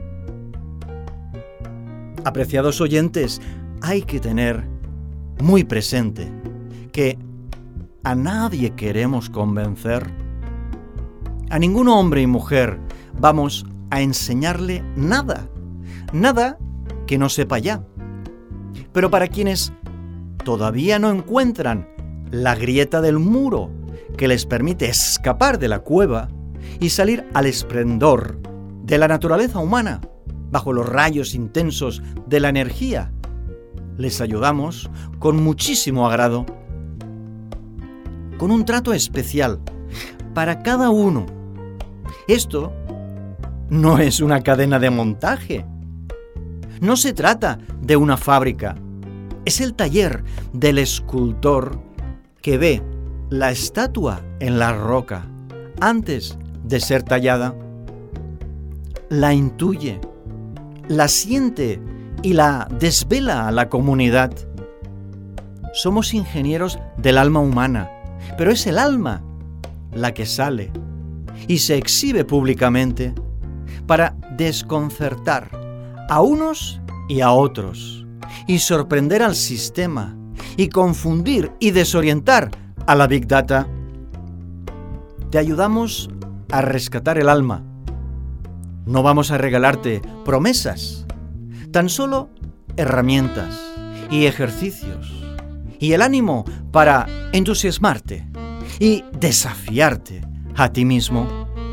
[SPEAKER 7] Apreciados oyentes, hay que tener muy presente que a nadie queremos convencer. A ningún hombre y mujer vamos a enseñarle nada que no sepa ya. Pero para quienes todavía no encuentran la grieta del muro que les permite escapar de la cueva y salir al esplendor de la naturaleza humana, bajo los rayos intensos de la energía, les ayudamos con muchísimo agrado, con un trato especial para cada uno. Esto no es una cadena de montaje. No se trata de una fábrica. Es el taller del escultor que ve la estatua en la roca antes de ser tallada. La intuye, la siente y la desvela a la comunidad. Somos ingenieros del alma humana, pero es el alma la que sale y se exhibe públicamente para desconcertar a unos y a otros y sorprender al sistema y confundir y desorientar a la Big Data. Te ayudamos a rescatar el alma. No vamos a regalarte promesas, tan solo herramientas y ejercicios y el ánimo para entusiasmarte y desafiarte a ti mismo.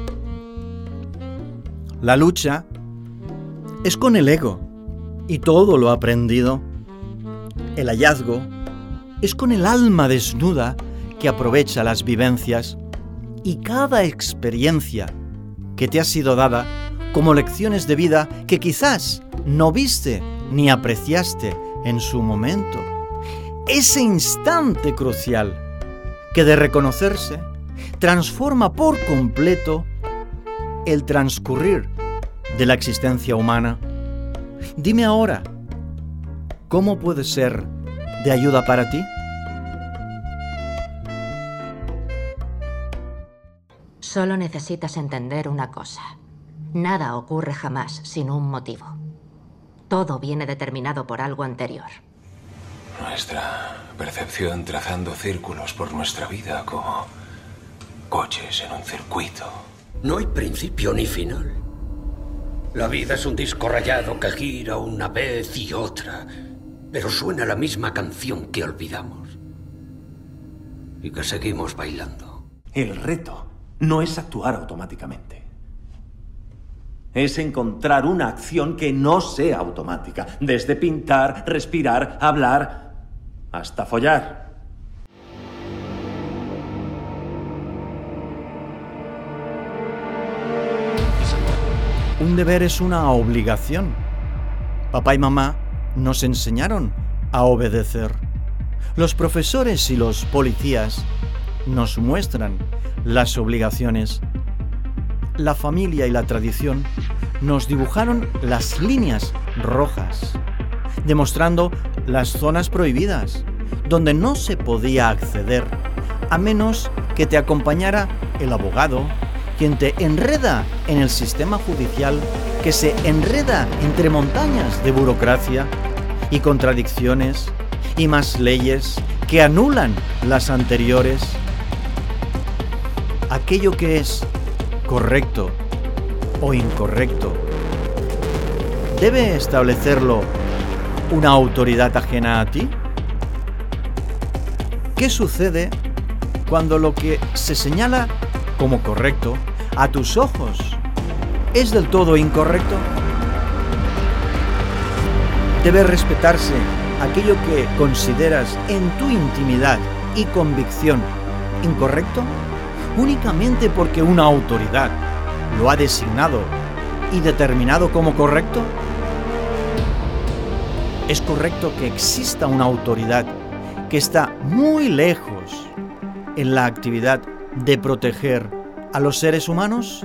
[SPEAKER 7] La lucha es con el ego y todo lo aprendido. El hallazgo es con el alma desnuda que aprovecha las vivencias y cada experiencia que te ha sido dada como lecciones de vida que quizás no viste ni apreciaste en su momento. Ese instante crucial que de reconocerse transforma por completo el transcurrir de la existencia humana. Dime ahora, ¿cómo puede ser de ayuda para ti?
[SPEAKER 14] Solo necesitas entender una cosa. Nada ocurre jamás sin un motivo. Todo viene determinado por algo anterior.
[SPEAKER 15] Nuestra percepción trazando círculos por nuestra vida como coches en un circuito.
[SPEAKER 11] No hay principio ni final. La vida es un disco rayado que gira una vez y otra, pero suena la misma canción que olvidamos y que seguimos bailando.
[SPEAKER 16] El reto no es actuar automáticamente. Es encontrar una acción que no sea automática, desde pintar, respirar, hablar, hasta follar.
[SPEAKER 7] Un deber es una obligación. Papá y mamá nos enseñaron a obedecer. Los profesores y los policías nos muestran las obligaciones. La familia y la tradición nos dibujaron las líneas rojas, demostrando las zonas prohibidas, donde no se podía acceder, a menos que te acompañara el abogado, quien te enreda en el sistema judicial, que se enreda entre montañas de burocracia y contradicciones y más leyes que anulan las anteriores. Aquello que es correcto o incorrecto ¿debe establecerlo una autoridad ajena a ti? ¿Qué sucede cuando lo que se señala como correcto a tus ojos es del todo incorrecto? Debe respetarse aquello que consideras en tu intimidad y convicción incorrecto únicamente porque una autoridad lo ha designado y determinado como correcto. ¿Es correcto que exista una autoridad que está muy lejos en la actividad de proteger a los seres humanos?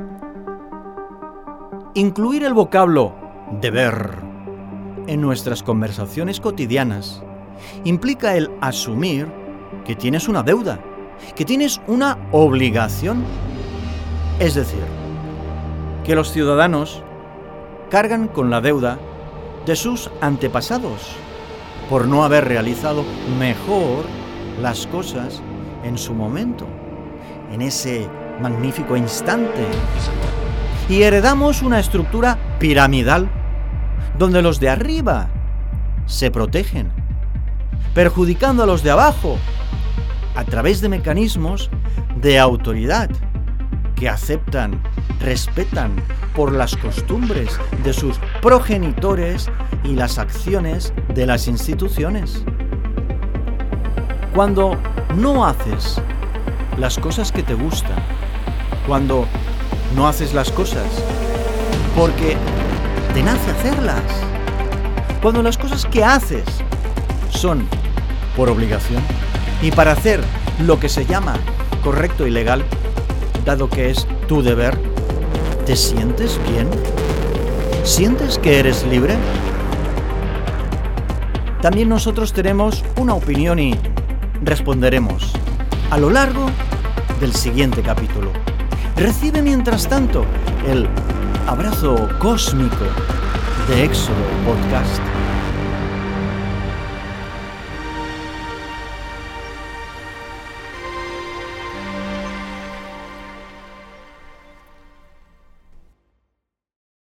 [SPEAKER 7] Incluir el vocablo deber en nuestras conversaciones cotidianas implica el asumir que tienes una deuda, que tienes una obligación. Es decir, que los ciudadanos cargan con la deuda de sus antepasados por no haber realizado mejor las cosas en su momento, en ese magnífico instante. Y heredamos una estructura piramidal donde los de arriba se protegen, perjudicando a los de abajo a través de mecanismos de autoridad que aceptan, respetan por las costumbres de sus progenitores y las acciones de las instituciones. Cuando no haces las cosas que te gustan, cuando no haces las cosas porque te nace hacerlas, cuando las cosas que haces son por obligación y para hacer lo que se llama correcto y legal, dado que es tu deber, ¿te sientes bien? ¿Sientes que eres libre? También nosotros tenemos una opinión y responderemos a lo largo del siguiente capítulo. Recibe mientras tanto el abrazo cósmico de Éxodo Podcast.